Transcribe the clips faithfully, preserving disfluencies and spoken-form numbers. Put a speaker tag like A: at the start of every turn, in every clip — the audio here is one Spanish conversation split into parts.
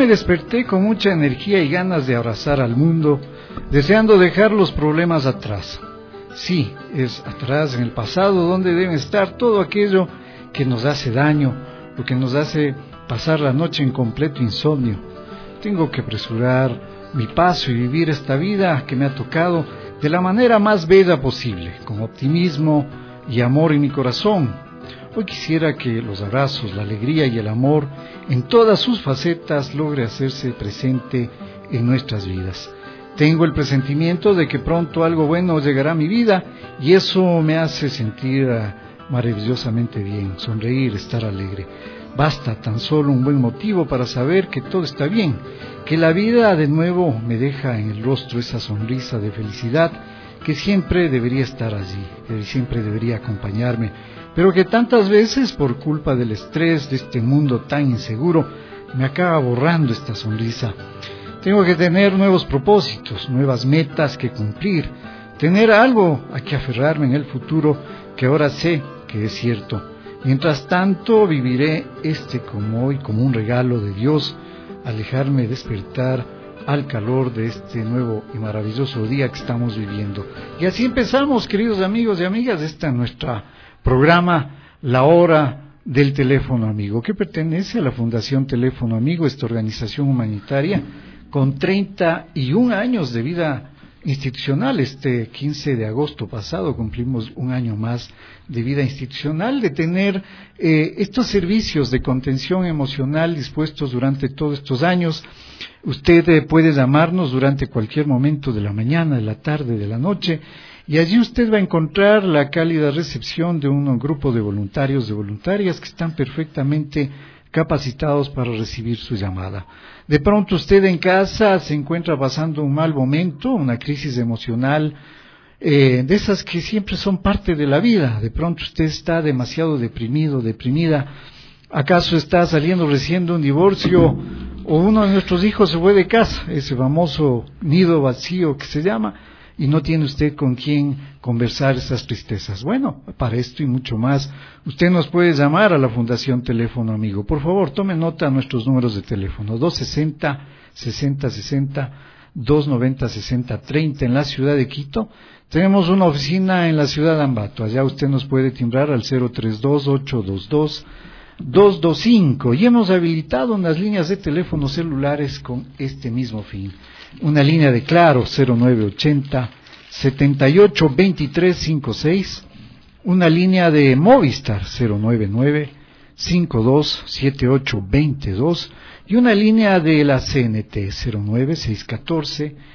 A: me desperté con mucha energía y ganas de abrazar al mundo, deseando dejar los problemas atrás. Sí, es atrás en el pasado donde debe estar todo aquello que nos hace daño, lo que nos hace pasar la noche en completo insomnio. Tengo que apresurar mi paso y vivir esta vida que me ha tocado de la manera más bella posible, con optimismo y amor en mi corazón. Hoy quisiera que los abrazos, la alegría y el amor en todas sus facetas logre hacerse presente en nuestras vidas. Tengo el presentimiento de que pronto algo bueno llegará a mi vida y eso me hace sentir maravillosamente bien, sonreír, estar alegre. Basta tan solo un buen motivo para saber que todo está bien, que la vida de nuevo me deja en el rostro esa sonrisa de felicidad que siempre debería estar allí, que siempre debería acompañarme, pero que tantas veces por culpa del estrés de este mundo tan inseguro me acaba borrando esta sonrisa. Tengo que tener nuevos propósitos, nuevas metas que cumplir, tener algo a que aferrarme en el futuro que ahora sé que es cierto. Mientras tanto viviré este como hoy como un regalo de Dios, alejarme, despertar al calor de este nuevo y maravilloso día que estamos viviendo. Y así empezamos, queridos amigos y amigas, este es nuestro programa La Hora del Teléfono Amigo, que pertenece a la Fundación Teléfono Amigo, esta organización humanitaria con treinta y un años de vida institucional. Este quince de agosto pasado cumplimos un año más de vida institucional, de tener eh, estos servicios de contención emocional dispuestos durante todos estos años. Usted eh, puede llamarnos durante cualquier momento de la mañana, de la tarde, de la noche, y allí usted va a encontrar la cálida recepción de un grupo de voluntarios, de voluntarias que están perfectamente capacitados para recibir su llamada. De pronto usted en casa se encuentra pasando un mal momento, una crisis emocional, eh, de esas que siempre son parte de la vida. De pronto usted está demasiado deprimido, deprimida. ¿Acaso está saliendo recién de un divorcio o uno de nuestros hijos se fue de casa, ese famoso nido vacío que se llama, y no tiene usted con quién conversar esas tristezas? Bueno, para esto y mucho más, usted nos puede llamar a la Fundación Teléfono Amigo. Por favor, tome nota de nuestros números de teléfono: dos sesenta, sesenta sesenta, dos noventa, sesenta treinta en la ciudad de Quito. Tenemos una oficina en la ciudad de Ambato. Allá usted nos puede timbrar al cero tres dos, ocho dos dos, dos dos cinco, y hemos habilitado unas líneas de teléfonos celulares con este mismo fin. Una línea de Claro cero nueve ochenta, setenta y ocho, veintitrés cincuenta y seis, una línea de Movistar cero nueve nueve, cincuenta y dos, setenta y ocho, veintidós y una línea de la C N T cero nueve seis uno cuatro,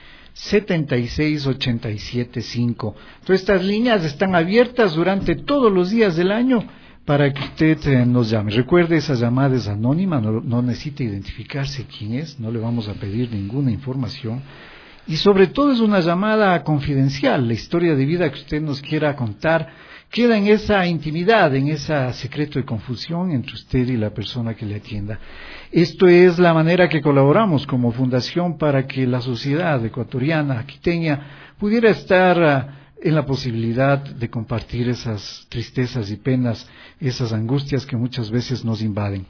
A: setenta y seis, ochenta y siete cinco. Entonces estas líneas están abiertas durante todos los días del año para que usted eh, nos llame. Recuerde, esa llamada es anónima, no, no necesita identificarse quién es, no le vamos a pedir ninguna información, y sobre todo es una llamada confidencial. La historia de vida que usted nos quiera contar queda en esa intimidad, en ese secreto de confusión entre usted y la persona que le atienda. Esto es la manera que colaboramos como fundación para que la sociedad ecuatoriana, quiteña, pudiera estar uh, en la posibilidad de compartir esas tristezas y penas, esas angustias que muchas veces nos invaden.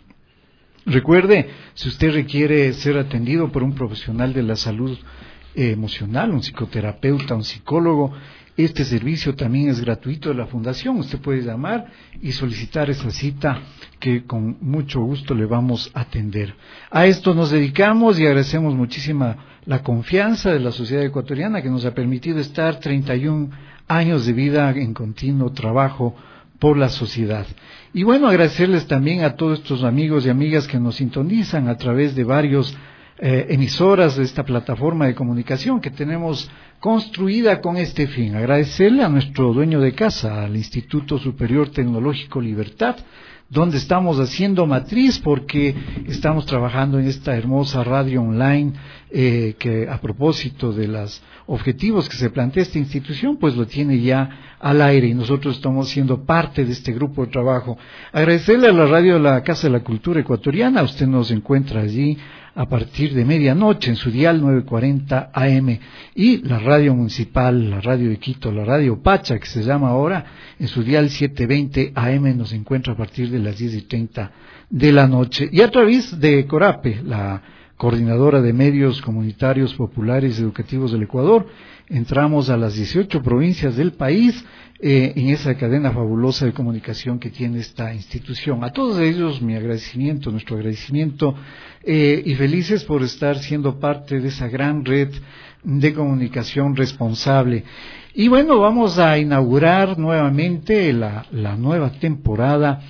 A: Recuerde, si usted requiere ser atendido por un profesional de la salud eh, emocional, un psicoterapeuta, un psicólogo, este servicio también es gratuito de la Fundación. Usted puede llamar y solicitar esa cita que con mucho gusto le vamos a atender. A esto nos dedicamos y agradecemos muchísima la confianza de la sociedad ecuatoriana que nos ha permitido estar treinta y un años de vida en continuo trabajo por la sociedad. Y bueno, agradecerles también a todos estos amigos y amigas que nos sintonizan a través de varios eh, emisoras de esta plataforma de comunicación que tenemos construida con este fin. Agradecerle a nuestro dueño de casa, al Instituto Superior Tecnológico Libertad, donde estamos haciendo matriz porque estamos trabajando en esta hermosa radio online eh, que a propósito de los objetivos que se plantea esta institución, pues lo tiene ya al aire y nosotros estamos siendo parte de este grupo de trabajo. Agradecerle a la radio de la Casa de la Cultura Ecuatoriana. Usted nos encuentra allí a partir de medianoche en su dial nueve cuarenta A M, y la radio municipal, la radio de Quito, la radio Pacha que se llama ahora, en su dial setecientos veinte A M nos encuentra a partir de las diez y treinta de la noche, y a través de Corape, la coordinadora de medios comunitarios populares educativos del Ecuador. Entramos a las dieciocho provincias del país eh, en esa cadena fabulosa de comunicación que tiene esta institución. A todos ellos mi agradecimiento, nuestro agradecimiento eh, y felices por estar siendo parte de esa gran red de comunicación responsable. Y bueno, vamos a inaugurar nuevamente la, la nueva temporada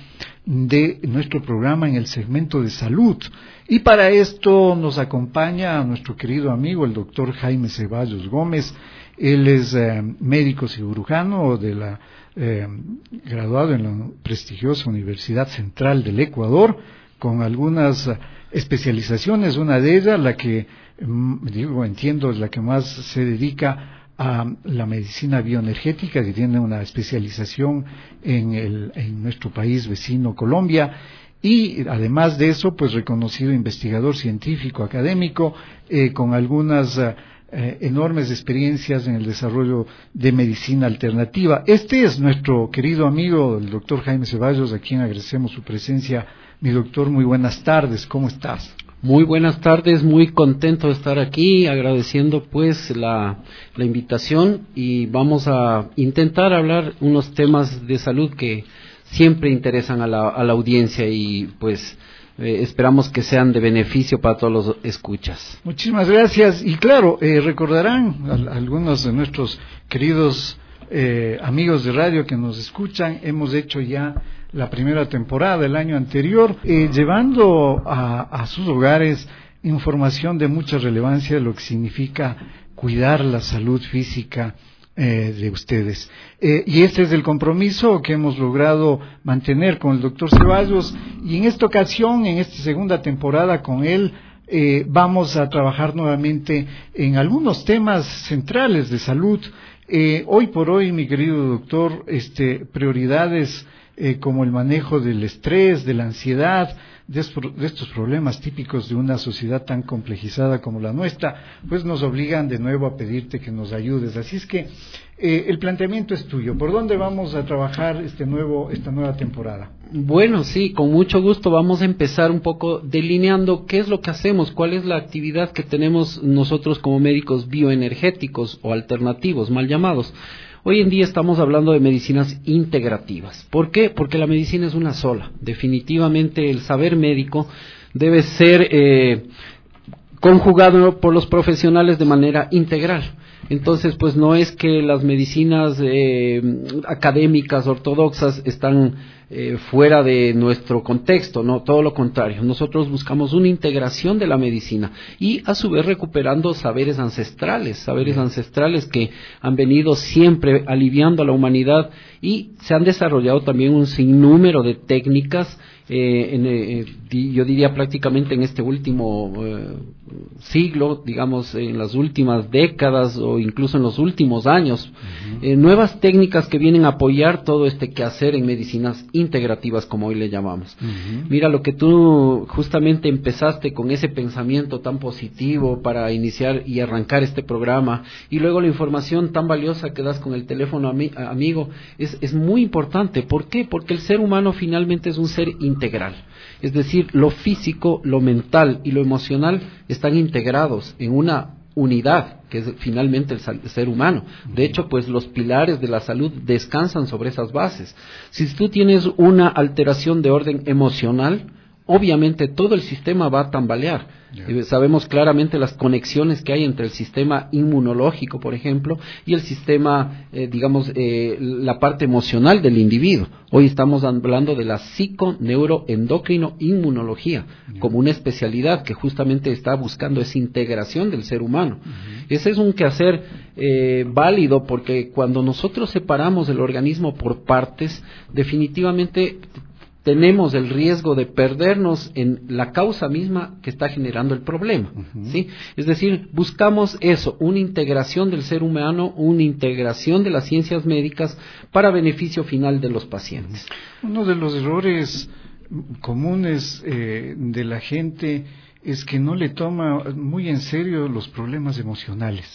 A: de nuestro programa en el segmento de salud. Y para esto nos acompaña nuestro querido amigo, el doctor Jaime Ceballos Gómez. Él es eh, médico cirujano de la, eh, graduado en la prestigiosa Universidad Central del Ecuador, con algunas especializaciones. Una de ellas, la que, digo, entiendo, es la que más se dedica a la medicina bioenergética, que tiene una especialización en, el, en nuestro país vecino Colombia, y además de eso, pues reconocido investigador científico académico eh, con algunas eh, enormes experiencias en el desarrollo de medicina alternativa. Este es nuestro querido amigo, el doctor Jaime Ceballos, a quien agradecemos su presencia. Mi doctor, muy buenas tardes, ¿cómo estás?
B: Muy buenas tardes, muy contento de estar aquí, agradeciendo pues la, la invitación, y vamos a intentar hablar unos temas de salud que siempre interesan a la, a la audiencia, y pues eh, esperamos que sean de beneficio para todos los escuchas.
A: Muchísimas gracias. Y claro, eh, recordarán a, a algunos de nuestros queridos eh, amigos de radio que nos escuchan, hemos hecho ya la primera temporada del año anterior, eh, llevando a, a sus hogares información de mucha relevancia de lo que significa cuidar la salud física eh, de ustedes. Eh, y este es el compromiso que hemos logrado mantener con el doctor Ceballos, y en esta ocasión, en esta segunda temporada con él, eh, vamos a trabajar nuevamente en algunos temas centrales de salud. Eh, hoy por hoy, mi querido doctor, este, prioridades Eh, como el manejo del estrés, de la ansiedad, de, estos, de estos problemas típicos de una sociedad tan complejizada como la nuestra, pues nos obligan de nuevo a pedirte que nos ayudes. Así es que eh, el planteamiento es tuyo. ¿Por dónde vamos a trabajar este nuevo, esta nueva temporada?
B: Bueno, sí, con mucho gusto vamos a empezar un poco delineando qué es lo que hacemos, cuál es la actividad que tenemos nosotros como médicos bioenergéticos o alternativos, mal llamados. Hoy en día estamos hablando de medicinas integrativas. ¿Por qué? Porque la medicina es una sola. Definitivamente el saber médico debe ser eh, conjugado por los profesionales de manera integral. Entonces, pues no es que las medicinas eh, académicas ortodoxas están eh, fuera de nuestro contexto, no, todo lo contrario. Nosotros buscamos una integración de la medicina y a su vez recuperando saberes ancestrales, saberes Bien. ancestrales que han venido siempre aliviando a la humanidad, y se han desarrollado también un sinnúmero de técnicas. Eh, en, eh, yo diría prácticamente en este último eh, siglo, digamos en las últimas décadas o incluso en los últimos años, uh-huh. eh, nuevas técnicas que vienen a apoyar todo este quehacer en medicinas integrativas, como hoy le llamamos. Uh-huh. Mira, lo que tú justamente empezaste con ese pensamiento tan positivo para iniciar y arrancar este programa, y luego la información tan valiosa que das con el teléfono ami- amigo, es, es muy importante. ¿Por qué? Porque el ser humano finalmente es un ser integral. integral, es decir, lo físico, lo mental y lo emocional están integrados en una unidad que es finalmente el ser humano. De hecho, pues los pilares de la salud descansan sobre esas bases. Si tú tienes una alteración de orden emocional, obviamente todo el sistema va a tambalear. Yeah. Sabemos claramente las conexiones que hay entre el sistema inmunológico, por ejemplo, y el sistema, eh, digamos, eh, la parte emocional del individuo. Hoy estamos hablando de la psico-neuro-endocrino-inmunología, yeah. como una especialidad que justamente está buscando esa integración del ser humano. Uh-huh. Ese es un quehacer eh, válido, porque cuando nosotros separamos el organismo por partes, definitivamente tenemos el riesgo de perdernos en la causa misma que está generando el problema, uh-huh. ¿sí? Es decir, buscamos eso, una integración del ser humano, una integración de las ciencias médicas para beneficio final de los pacientes.
A: Uno de los errores comunes eh, de la gente es que no le toma muy en serio los problemas emocionales.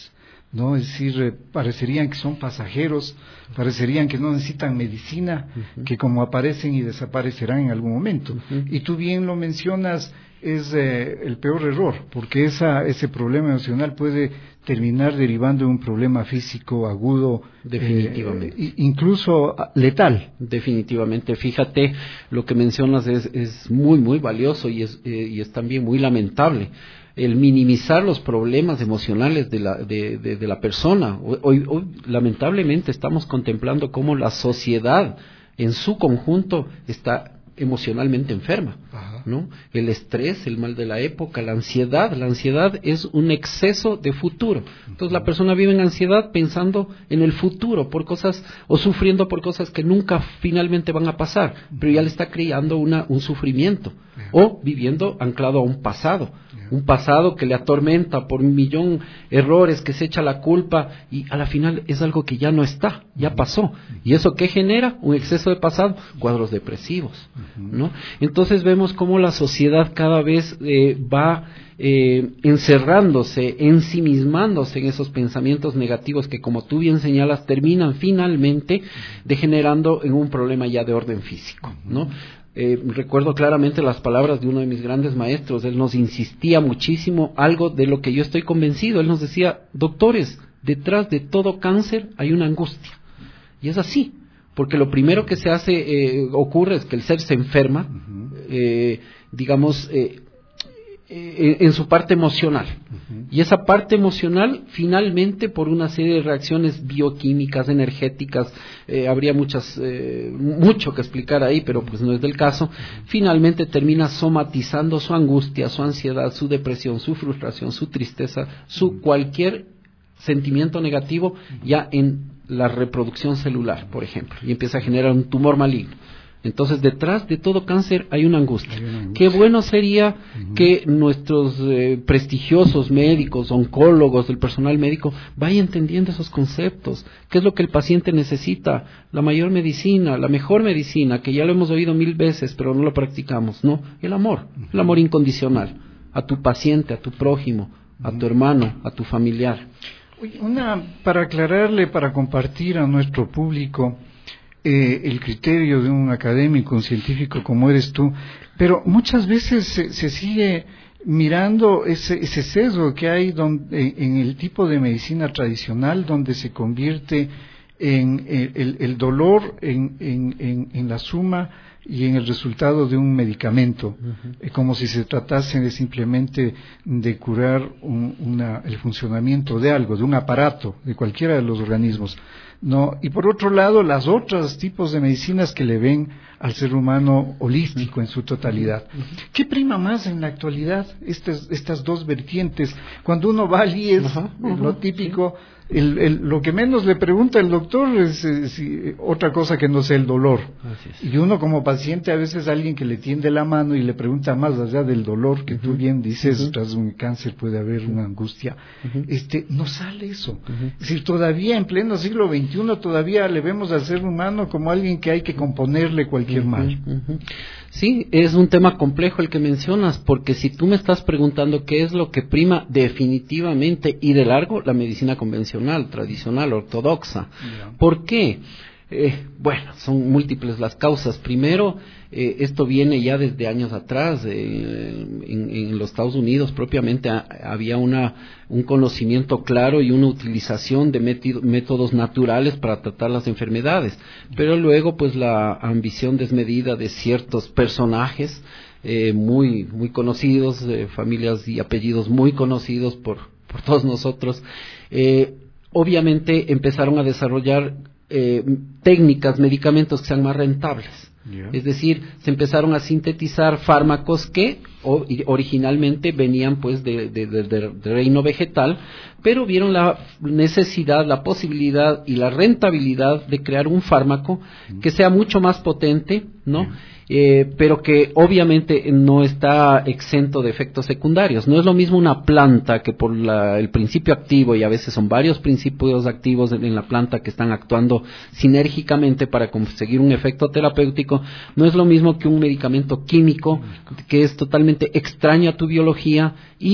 A: ¿no? Es decir, eh, parecerían que son pasajeros, parecerían que no necesitan medicina, uh-huh. que como aparecen y desaparecerán en algún momento. Uh-huh. Y tú bien lo mencionas, es eh, el peor error, porque esa, ese problema emocional puede terminar derivando en un problema físico agudo,
B: definitivamente,
A: eh, incluso letal.
B: Definitivamente, fíjate, lo que mencionas es, es muy, muy valioso y es, eh, y es también muy lamentable. El minimizar los problemas emocionales de la, de, de, de la persona. Hoy, hoy, lamentablemente, estamos contemplando cómo la sociedad en su conjunto está emocionalmente enferma, ¿no? El estrés, el mal de la época, la ansiedad. La ansiedad es un exceso de futuro. Entonces la persona vive en ansiedad pensando en el futuro por cosas o sufriendo por cosas que nunca finalmente van a pasar, pero ya le está creando una, un sufrimiento o viviendo anclado a un pasado. Un pasado que le atormenta por un millón de errores, que se echa la culpa y a la final es algo que ya no está, ya pasó. ¿Y eso qué genera? Un exceso de pasado, cuadros depresivos, ¿no? Entonces vemos cómo la sociedad cada vez eh, va eh, encerrándose, ensimismándose en esos pensamientos negativos que, como tú bien señalas, terminan finalmente degenerando en un problema ya de orden físico, ¿no? Eh, recuerdo claramente las palabras de uno de mis grandes maestros. Él nos insistía muchísimo algo de lo que yo estoy convencido. Él nos decía: doctores, detrás de todo cáncer hay una angustia. Y es así, porque lo primero que se hace, eh, ocurre es que el ser se enferma, eh, digamos, eh, eh, en su parte emocional. Uh-huh. Y esa parte emocional, finalmente, por una serie de reacciones bioquímicas, energéticas, eh, habría muchas, eh, mucho que explicar ahí, pero pues no es del caso, uh-huh. finalmente termina somatizando su angustia, su ansiedad, su depresión, su frustración, su tristeza, su uh-huh. cualquier sentimiento negativo, ya en la reproducción celular, por ejemplo, y empieza a generar un tumor maligno. Entonces, detrás de todo cáncer hay una angustia. Hay una angustia. Qué bueno sería uh-huh. que nuestros eh, prestigiosos médicos, oncólogos, el personal médico, vaya entendiendo esos conceptos. ¿Qué es lo que el paciente necesita? La mayor medicina, la mejor medicina, que ya lo hemos oído mil veces, pero no lo practicamos, ¿no? El amor, uh-huh. el amor incondicional a tu paciente, a tu prójimo, uh-huh. a tu hermano, a tu familiar.
A: Oye, una, para aclararle, para compartir a nuestro público, Eh, el criterio de un académico, un científico como eres tú, pero muchas veces se, se sigue mirando ese, ese sesgo que hay donde, en el tipo de medicina tradicional, donde se convierte en el, el dolor en, en, en, en la suma y en el resultado de un medicamento, uh-huh. como si se tratase de simplemente de curar un, una, el funcionamiento de algo, de un aparato, de cualquiera de los organismos. No, y por otro lado, las otros tipos de medicinas que le ven al ser humano holístico en su totalidad. ¿Qué prima más en la actualidad? Estas, estas dos vertientes. Cuando uno va al I E S, uh-huh, uh-huh, lo típico, sí. el, el, lo que menos le pregunta el doctor es, es, es otra cosa que no sea el dolor. Y uno como paciente, a veces alguien que le tiende la mano y le pregunta más allá del dolor, que uh-huh. tú bien dices, uh-huh. tras un cáncer puede haber una angustia, uh-huh. este, no sale eso. Uh-huh. Es decir, todavía en pleno siglo veintiuno, todavía le vemos al ser humano como alguien que hay que componerle cualquier uh-huh. mal.
B: Uh-huh. Sí, es un tema complejo el que mencionas, porque si tú me estás preguntando qué es lo que prima definitivamente y de largo, la medicina convencional, tradicional, ortodoxa. Yeah. ¿Por qué? Eh, bueno, son múltiples las causas. Primero, eh, esto viene ya desde años atrás. Eh, en, en los Estados Unidos propiamente a, había una, un conocimiento claro y una utilización de método, métodos naturales para tratar las enfermedades. Pero luego, pues, la ambición desmedida de ciertos personajes eh, muy, muy conocidos, eh, familias y apellidos muy conocidos por, por todos nosotros, eh, obviamente empezaron a desarrollar Eh, técnicas, medicamentos que sean más rentables. Yeah. Es decir, se empezaron a sintetizar fármacos que o, originalmente venían pues de, de, de, de, de reino vegetal, pero vieron la necesidad, la posibilidad y la rentabilidad de crear un fármaco mm. que sea mucho más potente, ¿no? Yeah. Eh, pero que obviamente no está exento de efectos secundarios. No es lo mismo una planta que por la, el principio activo, y a veces son varios principios activos en, en la planta que están actuando sinérgicamente para conseguir un efecto terapéutico. No es lo mismo que un medicamento químico que es totalmente extraño a tu biología y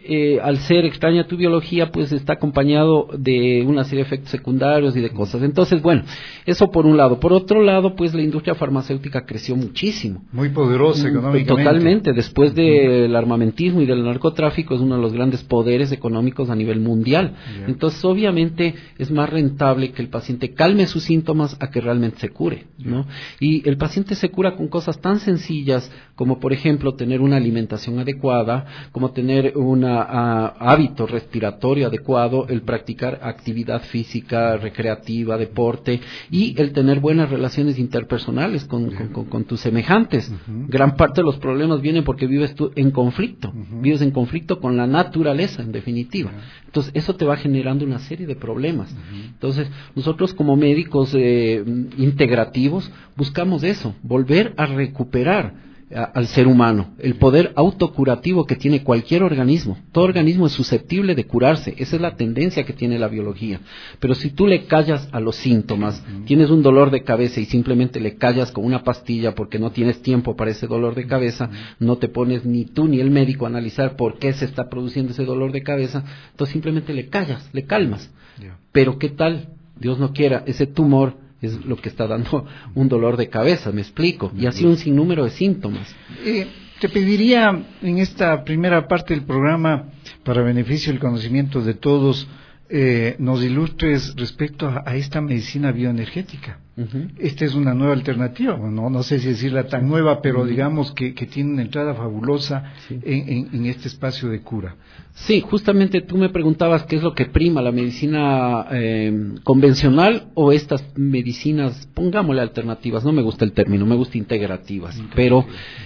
B: eh, al ser extraña a tu biología, pues está acompañado de una serie de efectos secundarios y de cosas. Entonces, bueno, eso por un lado. Por otro lado, pues la industria farmacéutica creció muchísimo.
A: Muy poderosa económicamente.
B: Totalmente. Después del armamentismo y del narcotráfico, es uno de los grandes poderes económicos a nivel mundial. Yeah. Entonces, obviamente, es más rentable que el paciente calme sus síntomas a que realmente se cure, ¿no? Y el paciente se cura con cosas tan sencillas como, por ejemplo, tener una alimentación adecuada, como tener un hábito respiratorio adecuado, el practicar actividad física, recreativa, deporte, y el tener buenas relaciones interpersonales con, con, con, con tus semejantes. Uh-huh. Gran parte de los problemas vienen porque vives tú en conflicto, uh-huh. vives en conflicto con la naturaleza, en definitiva. Uh-huh. Entonces, eso te va generando una serie de problemas. Uh-huh. Entonces, nosotros como médicos eh, integrativos buscamos eso, volver a recuperar a, al ser humano, el poder autocurativo que tiene cualquier organismo. Todo organismo es susceptible de curarse, esa es la tendencia que tiene la biología. Pero si tú le callas a los síntomas, uh-huh. tienes un dolor de cabeza y simplemente le callas con una pastilla porque no tienes tiempo para ese dolor de cabeza, uh-huh. no te pones ni tú ni el médico a analizar por qué se está produciendo ese dolor de cabeza, entonces simplemente le callas, le calmas. Yeah. Pero ¿qué tal? Dios no quiera, ese tumor es lo que está dando un dolor de cabeza, me explico, y así un sinnúmero de síntomas.
A: Eh, te pediría en esta primera parte del programa, para beneficio del conocimiento de todos, eh, nos ilustres respecto a, a esta medicina bioenergética. Uh-huh. Esta es una nueva alternativa, no, no sé si decirla tan nueva, pero uh-huh. digamos que, que tiene una entrada fabulosa sí. en, en, en este espacio de cura.
B: Sí, justamente tú me preguntabas qué es lo que prima, la medicina eh, convencional o estas medicinas, pongámosle alternativas, no me gusta el término, me gusta integrativas, okay. pero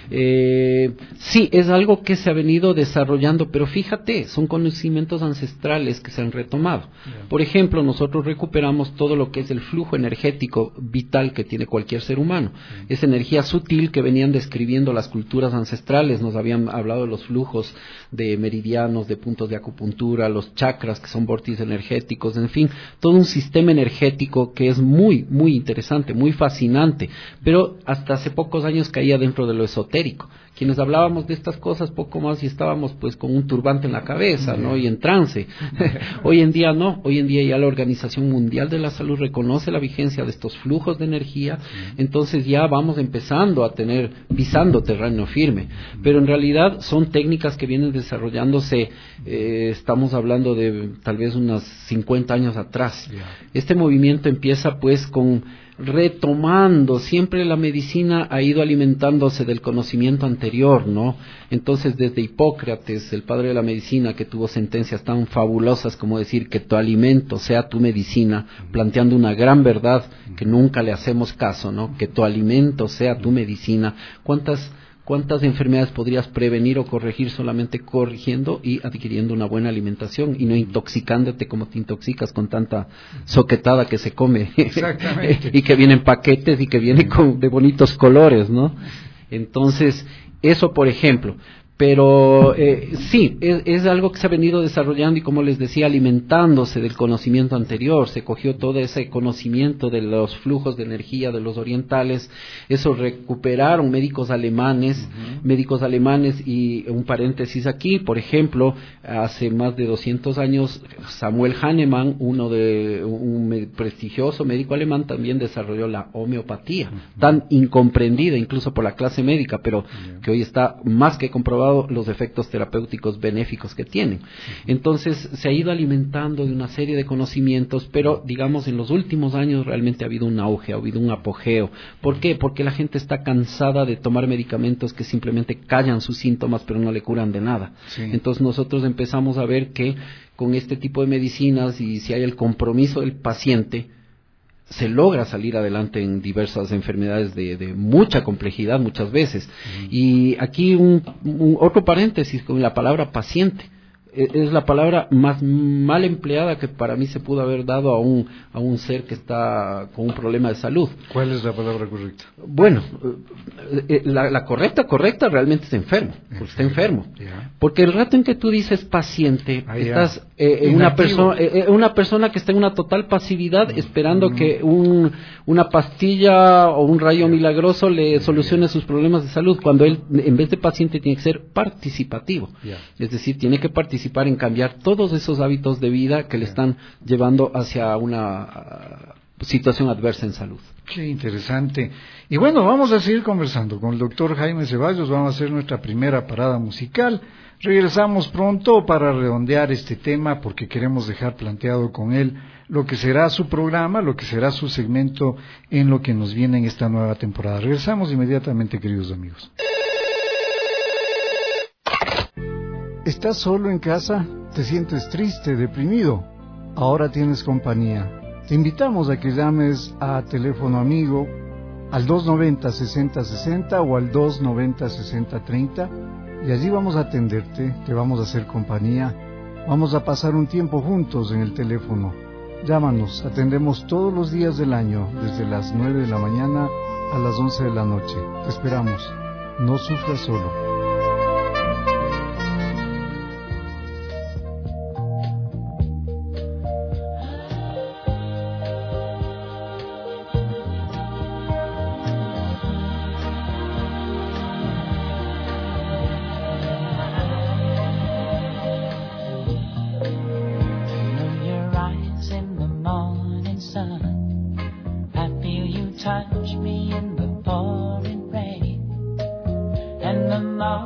B: eh, sí, es algo que se ha venido desarrollando, pero fíjate, son conocimientos ancestrales que se han retomado. Yeah. Por ejemplo, nosotros recuperamos todo lo que es el flujo energético vital que tiene cualquier ser humano, yeah. esa energía sutil que venían describiendo las culturas ancestrales, nos habían hablado de los flujos de meridianos, de puntos de acupuntura, los chakras que son vórtices energéticos, en fin, todo un sistema energético que es muy, muy interesante, muy fascinante, pero hasta hace pocos años caía dentro de lo esotérico. Quienes hablábamos de estas cosas poco más y estábamos pues con un turbante en la cabeza, ¿no? Y en trance. Hoy en día no, hoy en día ya la Organización Mundial de la Salud reconoce la vigencia de estos flujos de energía, entonces ya vamos empezando a tener, pisando terreno firme, pero en realidad son técnicas que vienen desarrollándose, eh, estamos hablando de tal vez unos cincuenta años atrás. Este movimiento empieza pues con retomando, siempre la medicina ha ido alimentándose del conocimiento anterior, ¿no? Entonces, desde Hipócrates, el padre de la medicina, que tuvo sentencias tan fabulosas como decir que tu alimento sea tu medicina, planteando una gran verdad que nunca le hacemos caso, ¿no? Que tu alimento sea tu medicina. ¿Cuántas ¿Cuántas enfermedades podrías prevenir o corregir solamente corrigiendo y adquiriendo una buena alimentación y no intoxicándote como te intoxicas con tanta soquetada que se come? Exactamente. Y que viene en paquetes y que viene con, de bonitos colores, ¿no? Entonces, eso por ejemplo. Pero eh, sí, es, es algo que se ha venido desarrollando y, como les decía, alimentándose del conocimiento anterior. Se cogió todo ese conocimiento de los flujos de energía de los orientales, eso recuperaron médicos alemanes, uh-huh. médicos alemanes, y un paréntesis aquí, por ejemplo, hace más de doscientos años, Samuel Hahnemann, uno de un prestigioso médico alemán, también desarrolló la homeopatía, uh-huh. tan incomprendida incluso por la clase médica, pero uh-huh. que hoy está más que comprobado los efectos terapéuticos benéficos que tienen. Entonces se ha ido alimentando de una serie de conocimientos, pero digamos en los últimos años realmente ha habido un auge, ha habido un apogeo. ¿Por qué? Porque la gente está cansada de tomar medicamentos que simplemente callan sus síntomas pero no le curan de nada. Sí. Entonces nosotros empezamos a ver que con este tipo de medicinas, y si hay el compromiso del paciente, se logra salir adelante en diversas enfermedades de, de mucha complejidad muchas veces. Uh-huh. Y aquí un, un otro paréntesis con la palabra paciente. Es la palabra más mal empleada que para mí se pudo haber dado a un a un ser que está con un problema de salud.
A: ¿Cuál es la palabra correcta?
B: Bueno, la, la correcta, correcta realmente es enfermo, porque está enfermo. Yeah. Porque el rato en que tú dices paciente, ah, estás yeah. eh, una persona eh, una persona que está en una total pasividad esperando mm. que un, una pastilla o un rayo milagroso le solucione sus problemas de salud, cuando él en vez de paciente tiene que ser participativo, yeah. es decir, tiene que participar en cambiar todos esos hábitos de vida que le están llevando hacia una uh, situación adversa en salud.
A: Qué interesante. Y bueno, vamos a seguir conversando con el doctor Jaime Ceballos. Vamos a hacer nuestra primera parada musical. Regresamos pronto para redondear este tema, porque queremos dejar planteado con él lo que será su programa, lo que será su segmento en lo que nos viene en esta nueva temporada. Regresamos inmediatamente, queridos amigos. ¿Estás solo en casa? ¿Te sientes triste, deprimido? Ahora tienes compañía. Te invitamos a que llames a Teléfono Amigo al dos noventa, sesenta sesenta o al dos noventa, sesenta treinta, y allí vamos a atenderte, te vamos a hacer compañía, vamos a pasar un tiempo juntos en el teléfono. Llámanos, atendemos todos los días del año, desde las nueve de la mañana a las once de la noche. Te esperamos, no sufras solo.
C: Touch me in the pouring rain, and the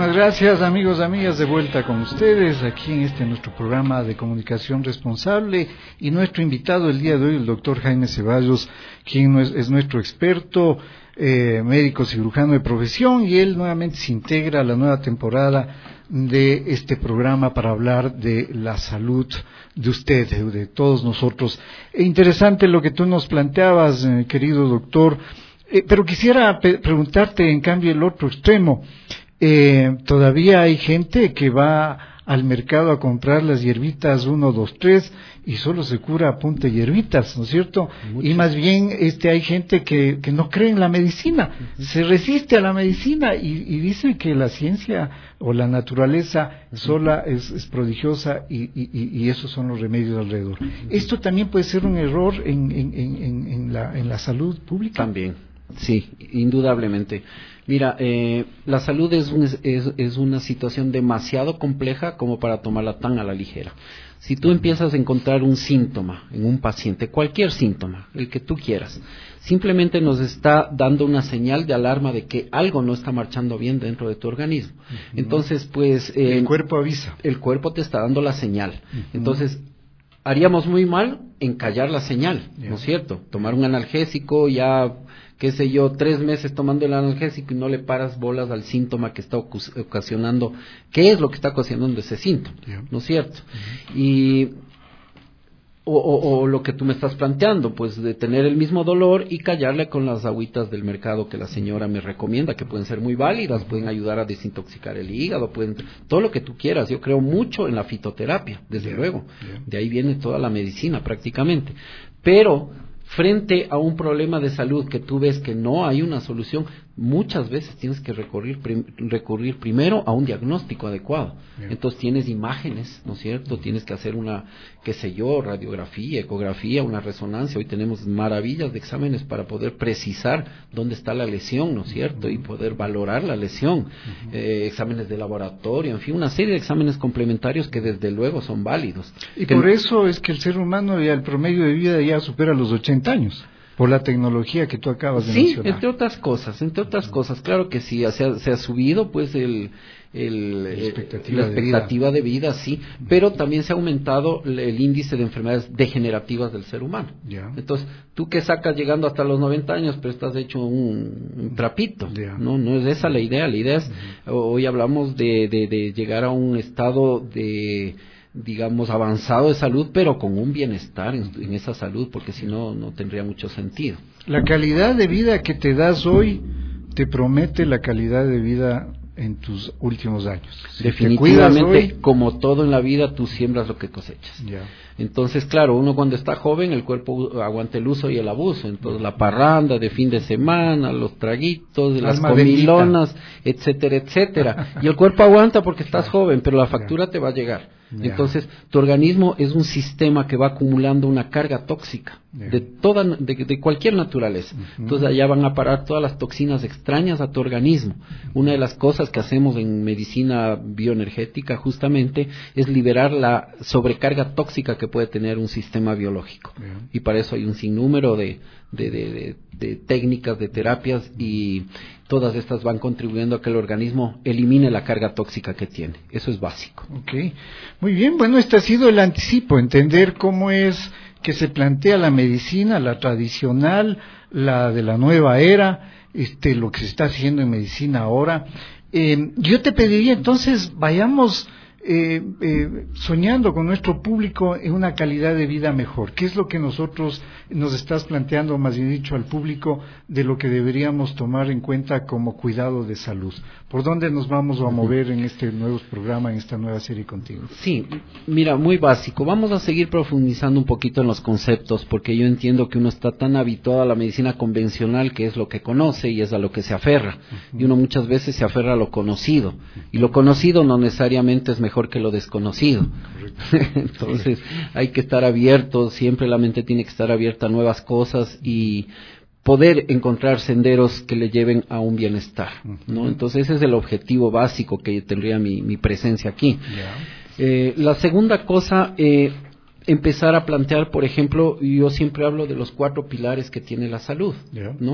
A: Muchísimas gracias, amigos, amigas, de vuelta con ustedes aquí en este nuestro programa de comunicación responsable, y nuestro invitado el día de hoy, el doctor Jaime Ceballos, quien es, es nuestro experto, eh, médico cirujano de profesión, y él nuevamente se integra a la nueva temporada de este programa para hablar de la salud de usted, de, de todos nosotros. E interesante lo que tú nos planteabas, eh, querido doctor, eh, pero quisiera pe- preguntarte en cambio el otro extremo. Eh, todavía hay gente que va al mercado a comprar las hierbitas uno, dos, tres y solo se cura a punta de hierbitas, ¿no es cierto? Mucho. Y más bien este hay gente que, que no cree en la medicina, uh-huh. se resiste a la medicina y, y dice que la ciencia o la naturaleza uh-huh. sola es, es prodigiosa y, y, y esos son los remedios alrededor. Uh-huh. ¿Esto también puede ser un error en, en, en, en, la, en la salud pública?
B: También, sí, indudablemente. Mira, eh, la salud es, un, es, es una situación demasiado compleja como para tomarla tan a la ligera. Si tú empiezas a encontrar un síntoma en un paciente, cualquier síntoma, el que tú quieras, simplemente nos está dando una señal de alarma de que algo no está marchando bien dentro de tu organismo. Uh-huh. Entonces, pues...
A: Eh, el cuerpo avisa.
B: El cuerpo te está dando la señal. Uh-huh. Entonces, haríamos muy mal en callar la señal, yeah. ¿no es cierto? Tomar un analgésico, ya... qué sé yo, tres meses tomando el analgésico y no le paras bolas al síntoma que está ocasionando, qué es lo que está ocasionando ese síntoma, yeah. ¿no es cierto? Uh-huh. Y o, o, o lo que tú me estás planteando, pues de tener el mismo dolor y callarle con las agüitas del mercado que la señora me recomienda, que pueden ser muy válidas, pueden ayudar a desintoxicar el hígado, pueden todo lo que tú quieras. Yo creo mucho en la fitoterapia, desde yeah. luego, yeah. de ahí viene toda la medicina prácticamente, pero frente a un problema de salud que tú ves que no hay una solución, muchas veces tienes que recurrir, prim, recurrir primero a un diagnóstico adecuado. Bien. Entonces tienes imágenes, ¿no es cierto? Tienes que hacer una, qué sé yo, radiografía, ecografía, una resonancia. Hoy tenemos maravillas de exámenes para poder precisar dónde está la lesión, ¿no es cierto? Uh-huh. Y poder valorar la lesión. Uh-huh. Eh, exámenes de laboratorio, en fin, una serie de exámenes complementarios que desde luego son válidos.
A: Y
B: que
A: por eso es que el ser humano ya el promedio de vida ya supera los ochenta años. Por la tecnología que tú acabas de
B: sí,
A: mencionar.
B: Sí, entre otras cosas, entre otras cosas, claro que sí, se ha, se ha subido pues el, el, la expectativa, la expectativa de, vida. de vida, sí, pero también se ha aumentado el índice de enfermedades degenerativas del ser humano. Yeah. Entonces, tú que sacas llegando hasta los noventa años, pero estás hecho un, un trapito, yeah. no no es esa la idea, la idea es, uh-huh. hoy hablamos de, de, de llegar a un estado de... digamos, avanzado de salud, pero con un bienestar en, en esa salud, porque si no, no tendría mucho sentido.
A: La calidad de vida que te das hoy te promete la calidad de vida en tus últimos años.
B: Si definitivamente, hoy, como todo en la vida, tú siembras lo que cosechas. Yeah. Entonces, claro, uno cuando está joven, el cuerpo aguanta el uso y el abuso. Entonces, la parranda de fin de semana, los traguitos, las Alma comilonas, bendita. etcétera, etcétera. Y el cuerpo aguanta porque estás joven, pero la factura yeah. te va a llegar. Yeah. Entonces, tu organismo es un sistema que va acumulando una carga tóxica yeah. de toda, de, de cualquier naturaleza. Uh-huh. Entonces, allá van a parar todas las toxinas extrañas a tu organismo. Una de las cosas que hacemos en medicina bioenergética justamente es liberar la sobrecarga tóxica que puede tener un sistema biológico. Yeah. Y para eso hay un sinnúmero de, de, de, de, de técnicas, de terapias, y todas estas van contribuyendo a que el organismo elimine la carga tóxica que tiene. Eso es básico.
A: Okay. Muy bien, bueno, este ha sido el anticipo, entender cómo es que se plantea la medicina, la tradicional, la de la nueva era, este, lo que se está haciendo en medicina ahora. Eh, yo te pediría entonces, vayamos eh, eh, soñando con nuestro público en una calidad de vida mejor. ¿Qué es lo que nosotros nos estás planteando, más bien dicho, al público, de lo que deberíamos tomar en cuenta como cuidado de salud? ¿Por dónde nos vamos a mover en este nuevo programa, en esta nueva serie contigo?
B: Sí, mira, muy básico. Vamos a seguir profundizando un poquito en los conceptos, porque yo entiendo que uno está tan habituado a la medicina convencional, que es lo que conoce y es a lo que se aferra. Uh-huh. Y uno muchas veces se aferra a lo conocido. Y lo conocido no necesariamente es mejor que lo desconocido. Entonces, hay que estar abierto, siempre la mente tiene que estar abierta a nuevas cosas y poder encontrar senderos que le lleven a un bienestar, ¿no? Entonces ese es el objetivo básico que tendría mi, mi presencia aquí. Yeah. Eh, la segunda cosa, eh, empezar a plantear, por ejemplo, yo siempre hablo de los cuatro pilares que tiene la salud, yeah. ¿no?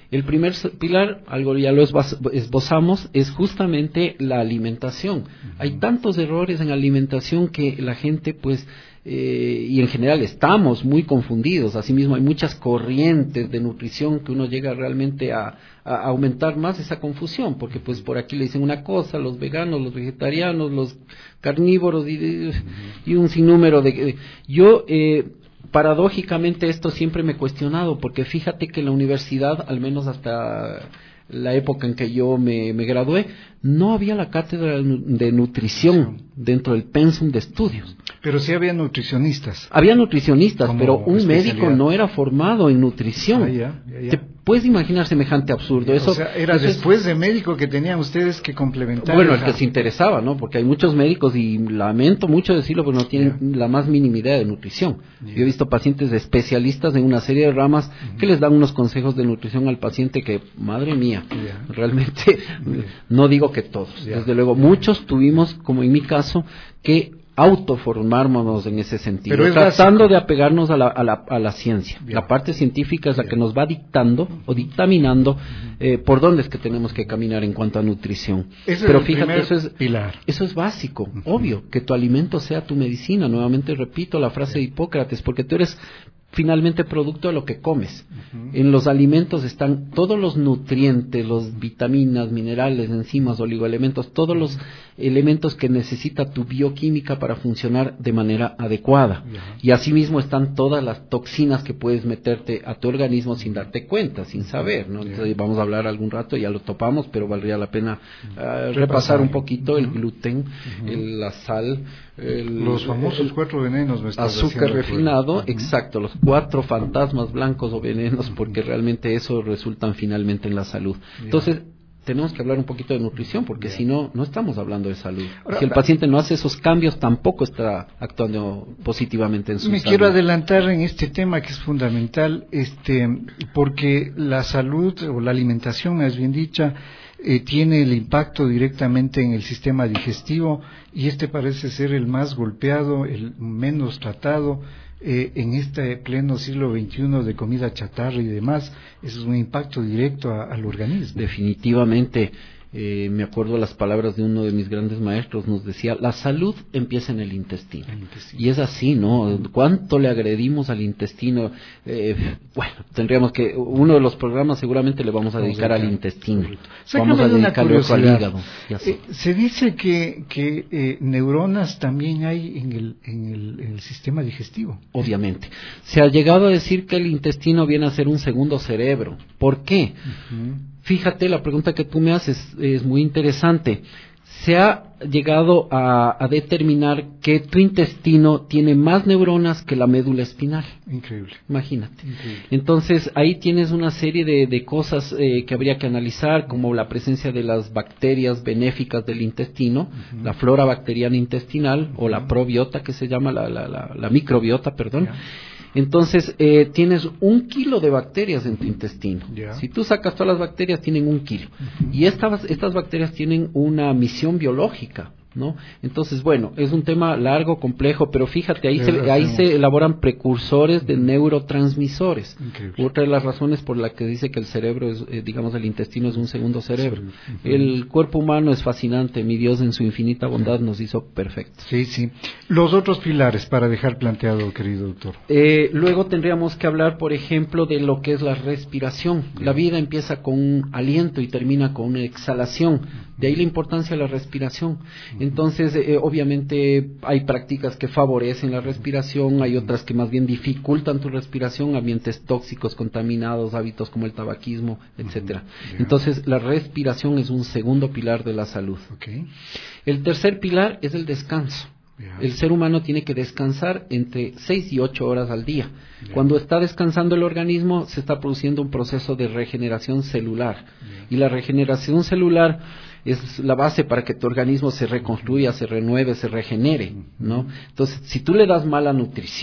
B: El primer pilar, algo ya lo esbozamos, es justamente la alimentación. Uh-huh. Hay tantos errores en la alimentación que la gente, pues, eh, y en general estamos muy confundidos. Asimismo, hay muchas corrientes de nutrición que uno llega realmente a, a aumentar más esa confusión, porque pues por aquí le dicen una cosa, los veganos, los vegetarianos, los carnívoros y, uh-huh. y un sinnúmero de... de yo... Eh, Paradójicamente esto siempre me he cuestionado, porque fíjate que en la universidad, al menos hasta la época en que yo me, me gradué, no había la cátedra de nutrición dentro del pensum de estudios.
A: Pero sí había nutricionistas.
B: Había nutricionistas, pero un médico no era formado en nutrición.
A: Ah, ya, ya, ya.
B: ¿Te puedes imaginar semejante absurdo? Eso,
A: o sea, era eso después es... de médico que tenían ustedes que complementar.
B: Bueno, el que se interesaba, ¿no? Porque hay muchos médicos, y lamento mucho decirlo, pero no tienen yeah. la más mínima idea de nutrición. Yeah. Yo he visto pacientes especialistas en una serie de ramas uh-huh. que les dan unos consejos de nutrición al paciente que, madre mía, yeah. realmente, yeah. no digo que todos, yeah. desde luego, muchos tuvimos, como en mi caso, que autoformarnos en ese sentido, tratando básico. de apegarnos a la, a la, a la ciencia. Bien. La parte científica es la Bien. que nos va dictando o dictaminando eh, por dónde es que tenemos que caminar en cuanto a nutrición.
A: Ese
B: Pero
A: es
B: fíjate, eso es,
A: pilar.
B: eso es básico, uh-huh. obvio, que tu alimento sea tu medicina. Nuevamente repito la frase de Hipócrates, porque tú eres finalmente producto de lo que comes. Uh-huh. En los alimentos están todos los nutrientes, los vitaminas, minerales, enzimas, oligoelementos, todos los elementos que necesita tu bioquímica para funcionar de manera adecuada. Uh-huh. Y asimismo están todas las toxinas que puedes meterte a tu organismo sin darte cuenta, sin saber, ¿no? Entonces uh-huh. vamos a hablar algún rato, ya lo topamos, pero valdría la pena uh, repasar un poquito uh-huh. el gluten, uh-huh. el, la sal, el,
A: los famosos el, cuatro venenos, me estás
B: azúcar refinado,
A: uh-huh.
B: exacto, los cuatro fantasmas blancos o venenos, porque realmente eso resultan finalmente en la salud. Entonces, tenemos que hablar un poquito de nutrición, porque si no, no estamos hablando de salud. Ahora, si el paciente no hace esos cambios, tampoco está actuando positivamente en su
A: me
B: salud.
A: Me quiero adelantar en este tema que es fundamental, este, porque la salud, o la alimentación, más bien dicha, Eh, tiene el impacto directamente en el sistema digestivo, y este parece ser el más golpeado, el menos tratado eh, en este pleno siglo veintiuno de comida chatarra y demás. Eso es un impacto directo a, al organismo.
B: Definitivamente. Eh, me acuerdo las palabras de uno de mis grandes maestros, nos decía, la salud empieza en el intestino. El intestino. Y es así, ¿no? ¿Cuánto le agredimos al intestino? Eh, bueno, tendríamos que, uno de los programas seguramente le vamos a vamos dedicar a al intestino. Vamos a dedicarle otro al hígado.
A: Eh, se dice que, que eh, neuronas también hay en el, en, el, en el sistema digestivo.
B: Obviamente. Se ha llegado a decir que el intestino viene a ser un segundo cerebro. ¿Por qué? Uh-huh. Fíjate, la pregunta que tú me haces es muy interesante. Se ha llegado a, a determinar que tu intestino tiene más neuronas que la médula espinal.
A: Increíble.
B: Imagínate.
A: Increíble.
B: Entonces, ahí tienes una serie de, de cosas eh, que habría que analizar, como la presencia de las bacterias benéficas del intestino, uh-huh. la flora bacteriana intestinal, uh-huh. o la probiota, que se llama la, la, la, la microbiota, perdón. Yeah. Entonces, eh, tienes un kilo de bacterias en tu intestino. Yeah. Si tú sacas todas las bacterias, tienen un kilo. Uh-huh. Y estas, estas bacterias tienen una misión biológica, ¿no? Entonces, bueno, es un tema largo, complejo, pero fíjate, ahí, se, ahí se elaboran precursores de neurotransmisores. Increíble. Otra de las razones por la que dice que el cerebro, es, eh, digamos, el intestino es un segundo cerebro. Sí. Uh-huh. El cuerpo humano es fascinante, mi Dios en su infinita bondad nos hizo perfectos.
A: Sí, sí. Los otros pilares para dejar planteado, querido doctor.
B: Eh, luego tendríamos que hablar, por ejemplo, de lo que es la respiración. Yeah. La vida empieza con un aliento y termina con una exhalación. De ahí la importancia de la respiración. Entonces, eh, obviamente, hay prácticas que favorecen la respiración, hay otras que más bien dificultan tu respiración, ambientes tóxicos, contaminados, hábitos como el tabaquismo, etcétera. Yeah. Entonces, la respiración es un segundo pilar de la salud.
A: Okay.
B: El tercer pilar es el descanso. Yeah. El ser humano tiene que descansar entre seis y ocho horas al día. Yeah. Cuando está descansando el organismo, se está produciendo un proceso de regeneración celular. Yeah. Y la regeneración celular es la base para que tu organismo se reconstruya, se renueve, se regenere, ¿no? Entonces, si tú le das mala nutrición,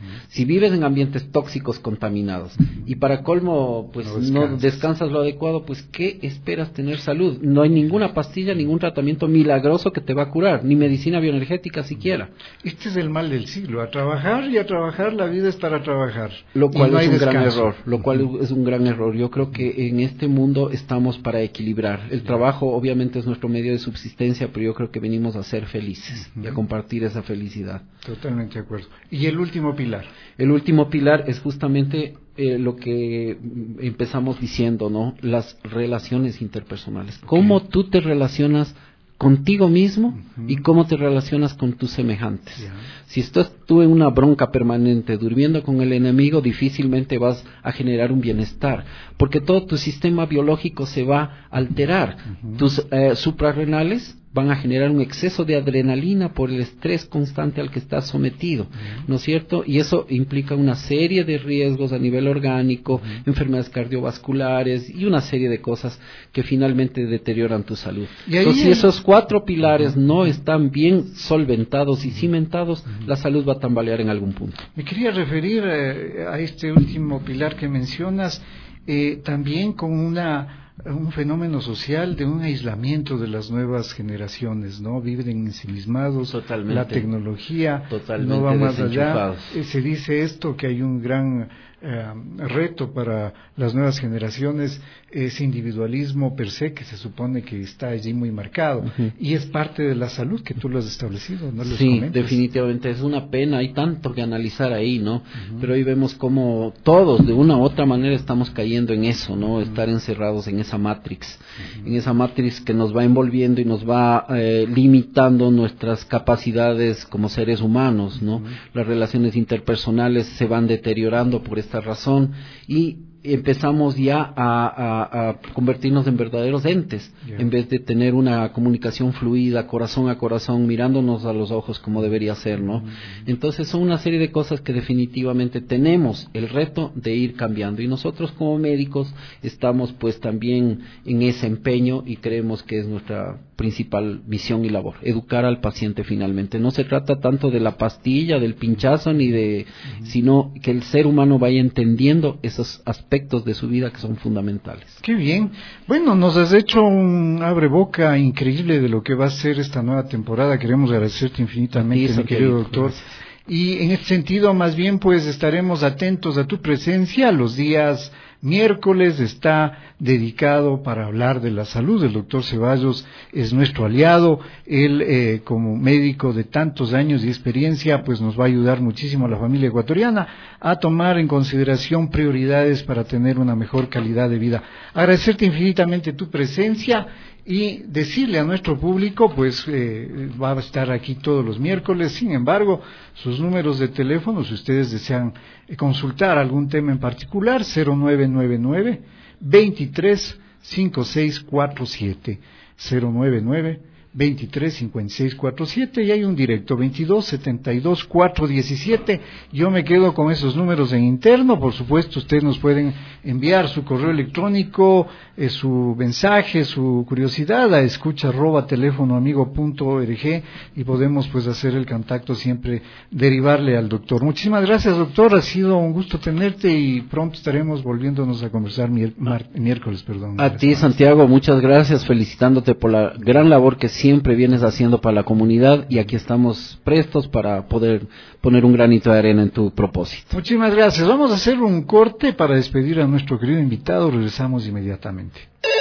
B: Si vives en ambientes tóxicos, contaminados, y para colmo, pues no descansas. no descansas lo adecuado, pues ¿qué esperas tener salud? No hay ninguna pastilla, ningún tratamiento milagroso que te va a curar, ni medicina bioenergética siquiera.
A: Este es el mal del siglo, a trabajar y a trabajar, la vida es para trabajar.
B: Lo cual
A: no
B: es un
A: descanso.
B: gran error, lo cual uh-huh. es un gran error. Yo creo que en este mundo estamos para equilibrar. El trabajo obviamente es nuestro medio de subsistencia, pero yo creo que venimos a ser felices uh-huh. y a compartir esa felicidad.
A: Totalmente de acuerdo. ¿Y el último pilar?
B: El último pilar es justamente eh, lo que empezamos diciendo, ¿no? Las relaciones interpersonales. Okay. ¿Cómo tú te relacionas contigo mismo uh-huh. y cómo te relacionas con tus semejantes? Yeah. Si estás tú en una bronca permanente, durmiendo con el enemigo, difícilmente vas a generar un bienestar, porque todo tu sistema biológico se va a alterar. Uh-huh. Tus eh, suprarrenales van a generar un exceso de adrenalina por el estrés constante al que estás sometido, uh-huh. ¿no es cierto? Y eso implica una serie de riesgos a nivel orgánico, uh-huh. enfermedades cardiovasculares y una serie de cosas que finalmente deterioran tu salud. Entonces, si esos cuatro pilares uh-huh. no están bien solventados y cimentados, uh-huh. la salud va a tambalear en algún punto.
A: Me quería referir eh, a este último pilar que mencionas, eh, también con una un fenómeno social de un aislamiento de las nuevas generaciones, ¿no? Viven ensimismados,
B: totalmente,
A: la tecnología
B: totalmente
A: no va más allá. Eh, se dice esto, que hay un gran eh, reto para las nuevas generaciones, ese individualismo per se que se supone que está allí muy marcado, uh-huh. y es parte de la salud que tú lo has establecido, ¿no?
B: Sí, comentas. Definitivamente, es una pena, hay tanto que analizar ahí, ¿no? Uh-huh. Pero hoy vemos cómo todos de una u otra manera estamos cayendo en eso, ¿no? Uh-huh. Estar encerrados en esa matrix, uh-huh. en esa matrix que nos va envolviendo y nos va eh, limitando nuestras capacidades como seres humanos, ¿no? Uh-huh. Las relaciones interpersonales se van deteriorando por esta razón y empezamos ya a, a, a convertirnos en verdaderos entes, yeah. en vez de tener una comunicación fluida, corazón a corazón, mirándonos a los ojos como debería ser, ¿no? Mm-hmm. Entonces son una serie de cosas que definitivamente tenemos el reto de ir cambiando, y nosotros como médicos estamos pues también en ese empeño y creemos que es nuestra principal misión y labor, educar al paciente finalmente. No se trata tanto de la pastilla, del pinchazo, ni de, uh-huh. sino que el ser humano vaya entendiendo esos aspectos de su vida que son fundamentales.
A: Qué bien. Bueno, nos has hecho un abreboca increíble de lo que va a ser esta nueva temporada. Queremos agradecerte infinitamente, sí, mi querido doctor. Gracias. Y en este sentido, más bien, pues estaremos atentos a tu presencia los días miércoles. Está dedicado para hablar de la salud. El doctor Ceballos es nuestro aliado. Él, eh, como médico de tantos años y experiencia, pues nos va a ayudar muchísimo a la familia ecuatoriana a tomar en consideración prioridades para tener una mejor calidad de vida. Agradecerte infinitamente tu presencia y decirle a nuestro público, pues eh, va a estar aquí todos los miércoles. Sin embargo, sus números de teléfono, si ustedes desean eh, consultar algún tema en particular, cero nueve nueve nueve, veintitrés, cincuenta y seis cuarenta y siete, cero nueve nueve, veintitrés, cincuenta y seis cuarenta y siete, y hay un directo veintidós, setenta y dos, cuatrocientos diecisiete. Yo me quedo con esos números en interno. Por supuesto, ustedes nos pueden enviar su correo electrónico, eh, su mensaje, su curiosidad a escucha arroba teléfono amigo punto org, y podemos pues hacer el contacto, siempre derivarle al doctor. Muchísimas gracias, doctor, ha sido un gusto tenerte y pronto estaremos volviéndonos a conversar mier- mar- miércoles, perdón.
B: A ti, Santiago, muchas gracias, felicitándote por la gran labor que siempre vienes haciendo para la comunidad, y aquí estamos prestos para poder poner un granito de arena en tu propósito.
A: Muchísimas gracias. Vamos a hacer un corte para despedir a nuestro querido invitado. Regresamos inmediatamente.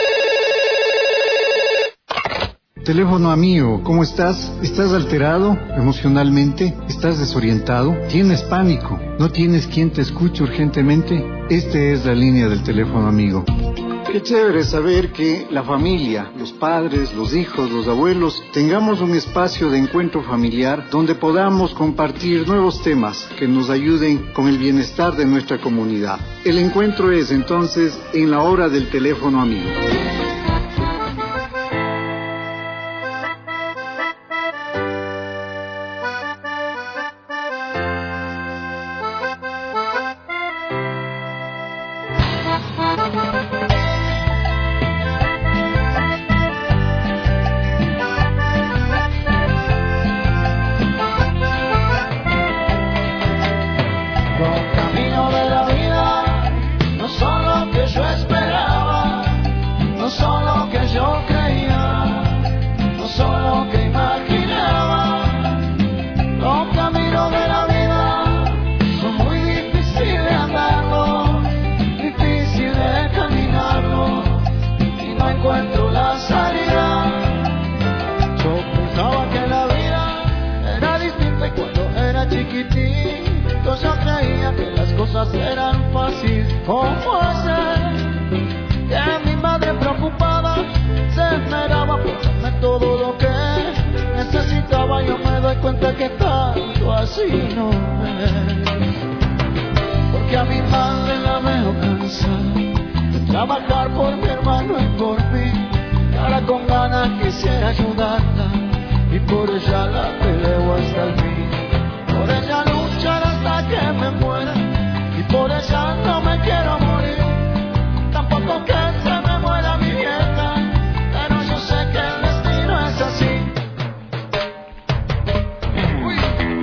A: Teléfono amigo, ¿cómo estás? ¿Estás alterado emocionalmente? ¿Estás desorientado? ¿Tienes pánico? ¿No tienes quien te escuche urgentemente? Esta es la línea del teléfono amigo. Qué chévere saber que la familia, los padres, los hijos, los abuelos, tengamos un espacio de encuentro familiar donde podamos compartir nuevos temas que nos ayuden con el bienestar de nuestra comunidad. El encuentro es entonces en la hora del teléfono amigo.
C: ¿Cómo hacer que mi madre preocupada se esmeraba por darme todo lo que necesitaba? Yo me doy cuenta que tanto así no es, porque a mi madre la veo cansada de trabajar por mi hermano y por mí. Y ahora con ganas quisiera ayudarla y por ella la peleo hasta el fin. Por ella luchar hasta que me muera y por ella no me quiero morir. Tampoco que se me muera mi vieja, pero yo sé que el destino es así. Uy.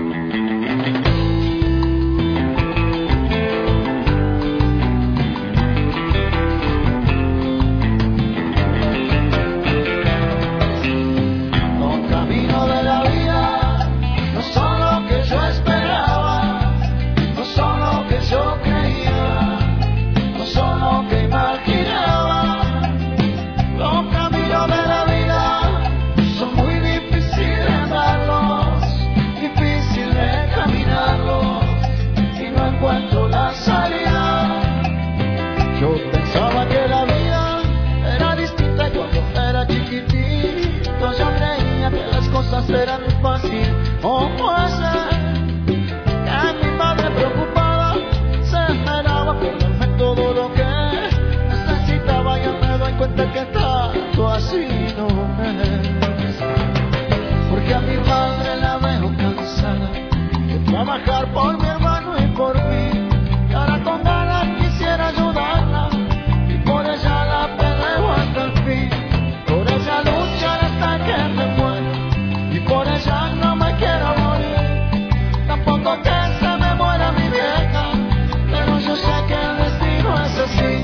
C: Los caminos de la vida no son lo que yo esperaba, no son lo que yo creía, no son lo que imaginaba. Los caminos de la vida son muy difíciles de andarlos, difíciles de caminarlos, y no encuentro la salida. Yo pensaba que la vida era distinta cuando era chiquitito. Yo creía que las cosas eran fáciles. ¿Cómo hacer que mi madre preocupada se esmeraba por darme todo lo que necesitaba? Yo me doy cuenta que tanto así no es, porque a mi madre la veo cansada de trabajar por mi hermano y por mí. Y ahora con ganas quisiera ayudarla y por ella la peleo hasta el fin. Por ella luchar hasta que me muera y por ella no me quiero morir. Tampoco que se me muera mi vieja, pero yo sé que el destino es así.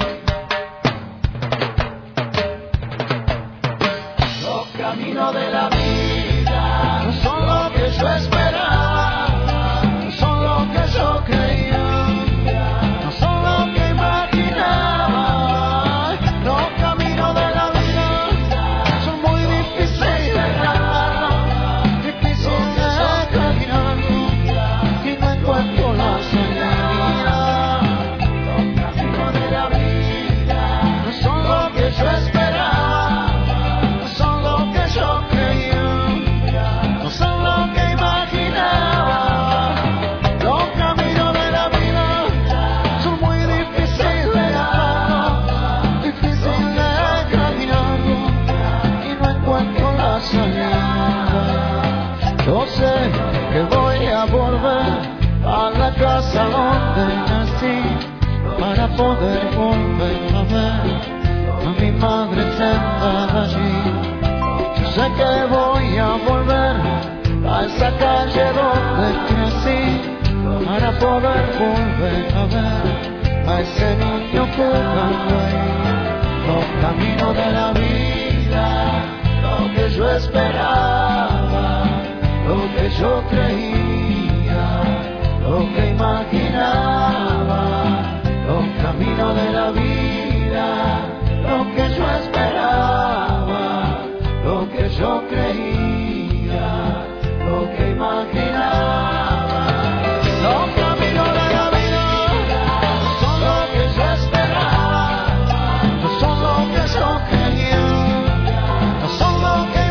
C: Los caminos de la vida no son lo que yo esperaba, no son lo que yo creía, no son lo que imaginaba. Los caminos de la vida son muy difíciles de andar, difíciles de caminar, y no encuentro la salida. Los caminos de la vida no son lo que yo esperaba, no son lo que yo creía, no son lo que imaginaba. Los caminos de la vida son muy difíciles de andar, difíciles de caminar, y no encuentro la salida. Yo sé que voy a volver a la casa donde nací, para poder volver a ver a mi madre sentada allí. Yo sé que voy a volver a esa calle donde crecí, para poder volver a ver a ese niño jugando ahí. Los caminos de la vida, lo que yo esperaba, lo que yo creía, lo que imaginaba. Los caminos de la vida, lo que yo esperaba, lo que yo creía, lo que imaginaba. Los caminos de la vida no son lo que yo esperaba, no son lo que yo creía, no son lo que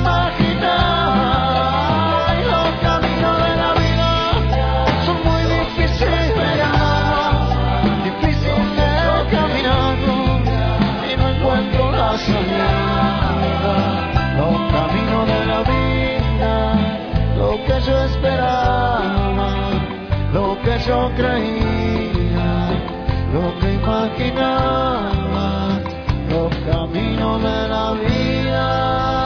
C: imaginaba. Y los caminos de la vida son muy difíciles de andar, difíciles de caminar, y no encuentro la salida. Los caminos de la vida, lo que yo esperaba, lo que yo creía, lo que imaginaba. Los caminos de la vida.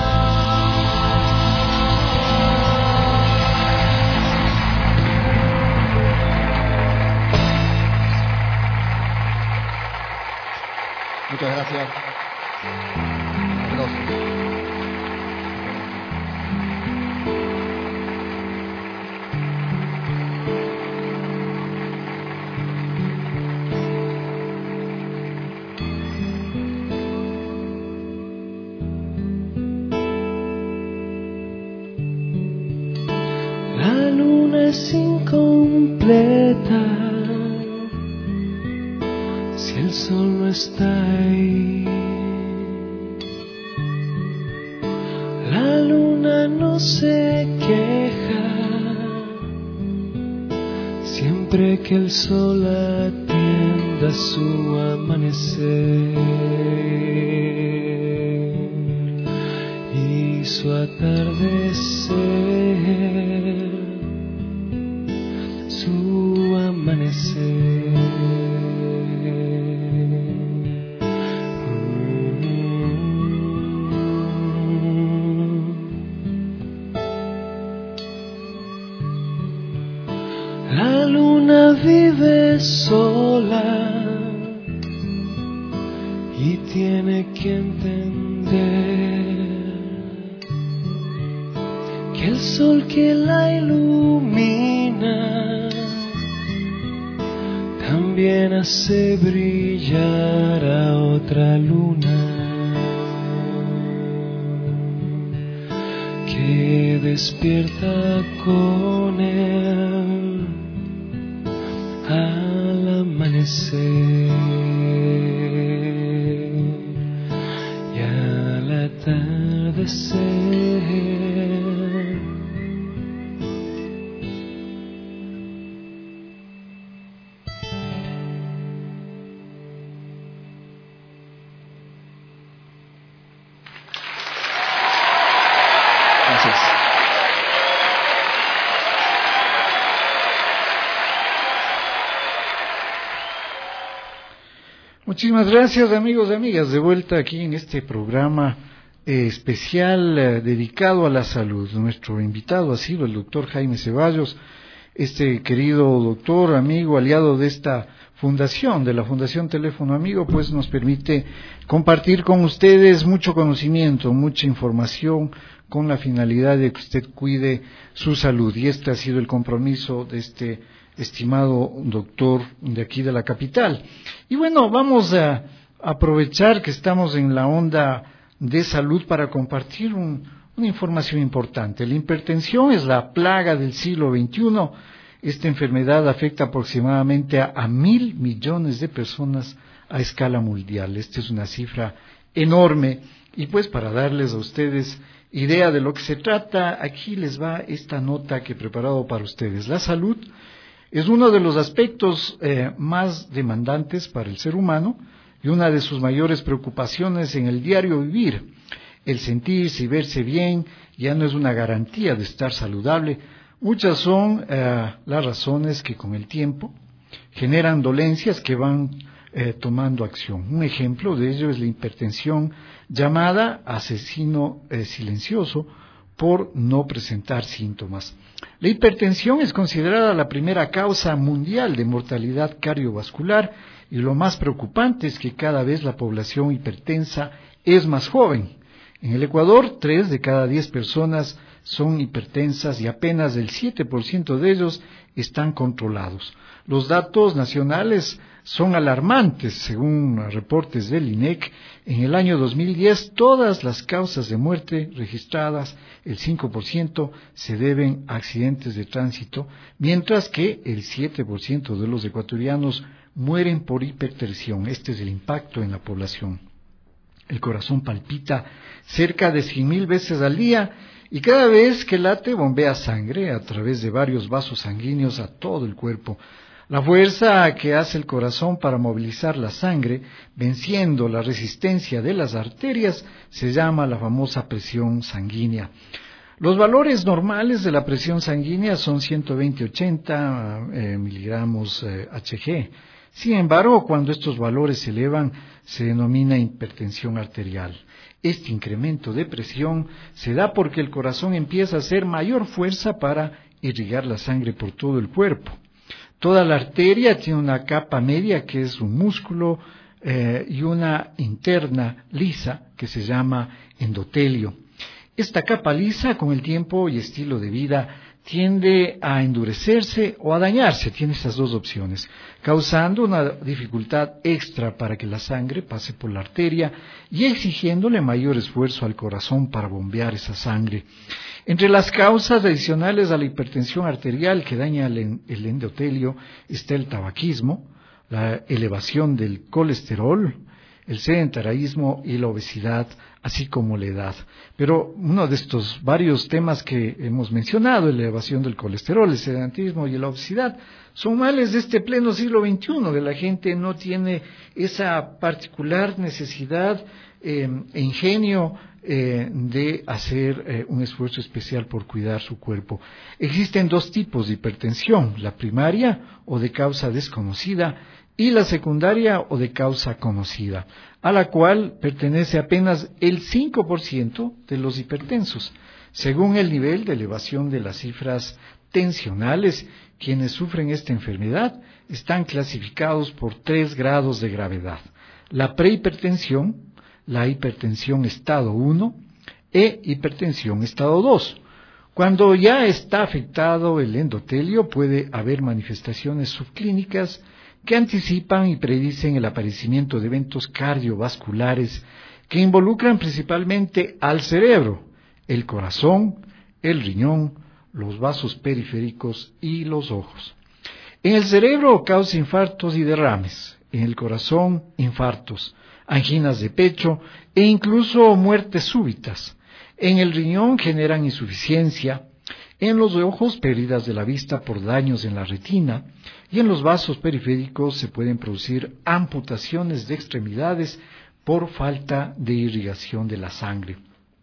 C: Muchas gracias. Gracias.
D: La luna es incompleta el sol no está ahí. La luna no se queja siempre que el sol atienda su amanecer y su atardecer, su amanecer. La luna vive sola y tiene que entender que el sol que la ilumina también hace brillar a otra luna que despierta con él al amanecer y al atardecer. Gracias.
A: Muchísimas gracias, amigos y amigas, de vuelta aquí en este programa eh, especial eh, dedicado a la salud. Nuestro invitado ha sido el doctor Jaime Ceballos, este querido doctor, amigo, aliado de esta fundación, de la Fundación Teléfono Amigo, pues nos permite compartir con ustedes mucho conocimiento, mucha información, con la finalidad de que usted cuide su salud. Y este ha sido el compromiso de este estimado doctor de aquí de la capital. Y bueno, vamos a aprovechar que estamos en la onda de salud para compartir un, una información importante. La hipertensión es la plaga del siglo veintiuno. Esta enfermedad afecta aproximadamente a, a mil millones de personas a escala mundial. Esta es una cifra enorme. Y pues para darles a ustedes idea de lo que se trata, aquí les va esta nota que he preparado para ustedes. La salud es uno de los aspectos eh, más demandantes para el ser humano y una de sus mayores preocupaciones en el diario vivir. El sentirse y verse bien ya no es una garantía de estar saludable. Muchas son eh, las razones que con el tiempo generan dolencias que van eh, tomando acción. Un ejemplo de ello es la hipertensión, llamada asesino eh, silencioso, por no presentar síntomas. La hipertensión es considerada la primera causa mundial de mortalidad cardiovascular y lo más preocupante es que cada vez la población hipertensa es más joven. En el Ecuador, tres de cada diez personas son hipertensas y apenas el siete por ciento de ellos están controlados. Los datos nacionales son alarmantes, según reportes del I N E C. En el año dos mil diez, todas las causas de muerte registradas, el cinco por ciento, se deben a accidentes de tránsito, mientras que el siete por ciento de los ecuatorianos mueren por hipertensión. Este es el impacto en la población. El corazón palpita cerca de cien mil veces al día y cada vez que late bombea sangre a través de varios vasos sanguíneos a todo el cuerpo. La fuerza que hace el corazón para movilizar la sangre, venciendo la resistencia de las arterias, se llama la famosa presión sanguínea. Los valores normales de la presión sanguínea son ciento veinte a ochenta eh, miligramos eh, H G. Sin embargo, cuando estos valores se elevan, se denomina hipertensión arterial. Este incremento de presión se da porque el corazón empieza a hacer mayor fuerza para irrigar la sangre por todo el cuerpo. Toda la arteria tiene una capa media que es un músculo eh, y una interna lisa que se llama endotelio. Esta capa lisa, con el tiempo y estilo de vida, tiende a endurecerse o a dañarse, tiene esas dos opciones, causando una dificultad extra para que la sangre pase por la arteria y exigiéndole mayor esfuerzo al corazón para bombear esa sangre. Entre las causas adicionales a la hipertensión arterial que daña el endotelio está el tabaquismo, la elevación del colesterol, el sedentarismo y la obesidad, así como la edad. Pero uno de estos varios temas que hemos mencionado, la elevación del colesterol, el sedentarismo y la obesidad, son males de este pleno siglo veintiuno, que la gente no tiene esa particular necesidad eh, e ingenio eh, de hacer eh, un esfuerzo especial por cuidar su cuerpo. Existen dos tipos de hipertensión, la primaria o de causa desconocida, y la secundaria o de causa conocida, a la cual pertenece apenas el cinco por ciento de los hipertensos. Según el nivel de elevación de las cifras tensionales, quienes sufren esta enfermedad están clasificados por tres grados de gravedad: la prehipertensión, la hipertensión estado uno e hipertensión estado dos. Cuando ya está afectado el endotelio, puede haber manifestaciones subclínicas que anticipan y predicen el aparecimiento de eventos cardiovasculares que involucran principalmente al cerebro, el corazón, el riñón, los vasos periféricos y los ojos. En el cerebro causa infartos y derrames, en el corazón infartos, anginas de pecho e incluso muertes súbitas. En el riñón generan insuficiencia, en los ojos pérdidas de la vista por daños en la retina, y en los vasos periféricos se pueden producir amputaciones de extremidades por falta de irrigación de la sangre.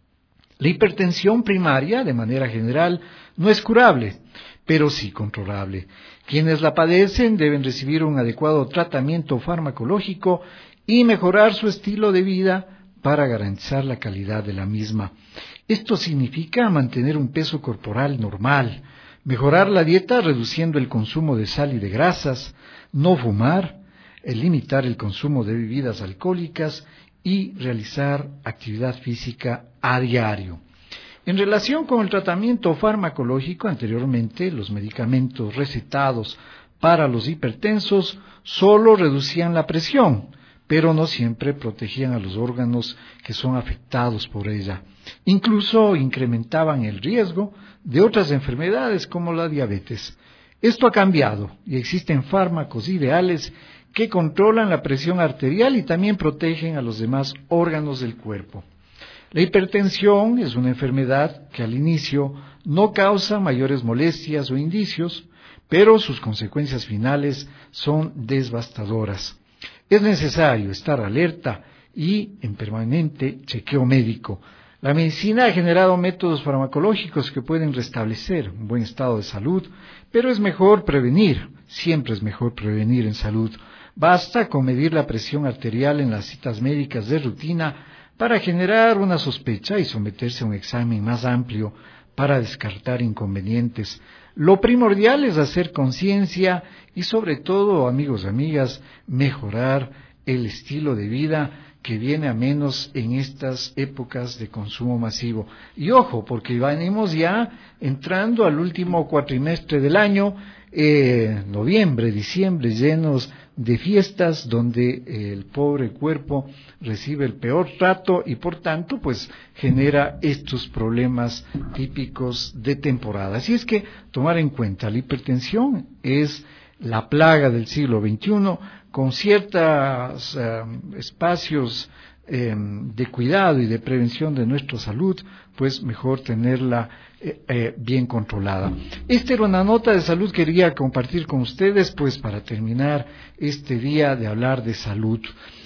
A: La hipertensión primaria, de manera general, no es curable, pero sí controlable. Quienes la padecen deben recibir un adecuado tratamiento farmacológico y mejorar su estilo de vida para garantizar la calidad de la misma. Esto significa mantener un peso corporal normal, mejorar la dieta reduciendo el consumo de sal y de grasas, no fumar, limitar el consumo de bebidas alcohólicas y realizar actividad física a diario. En relación con el tratamiento farmacológico, anteriormente los medicamentos recetados para los hipertensos solo reducían la presión, pero no siempre protegían a los órganos que son afectados por ella. Incluso incrementaban el riesgo de otras enfermedades como la diabetes. Esto ha cambiado y existen fármacos ideales que controlan la presión arterial y también protegen a los demás órganos del cuerpo. La hipertensión es una enfermedad que al inicio no causa mayores molestias o indicios, pero sus consecuencias finales son devastadoras. Es necesario estar alerta y en permanente chequeo médico. La medicina ha generado métodos farmacológicos que pueden restablecer un buen estado de salud, pero es mejor prevenir, siempre es mejor prevenir en salud. Basta con medir la presión arterial en las citas médicas de rutina para generar una sospecha y someterse a un examen más amplio para descartar inconvenientes. Lo primordial es hacer conciencia y sobre todo, amigos y amigas, mejorar el estilo de vida que viene a menos en estas épocas de consumo masivo. Y ojo, porque venimos ya entrando al último cuatrimestre del año, eh, noviembre, diciembre, llenos de fiestas donde eh, el pobre cuerpo recibe el peor trato y por tanto pues genera estos problemas típicos de temporada. Así es que tomar en cuenta, la hipertensión es la plaga del siglo veintiuno, con ciertos eh, espacios eh, de cuidado y de prevención de nuestra salud, pues mejor tenerla eh, eh, bien controlada. Esta era una nota de salud que quería compartir con ustedes, pues para terminar este día de hablar de salud.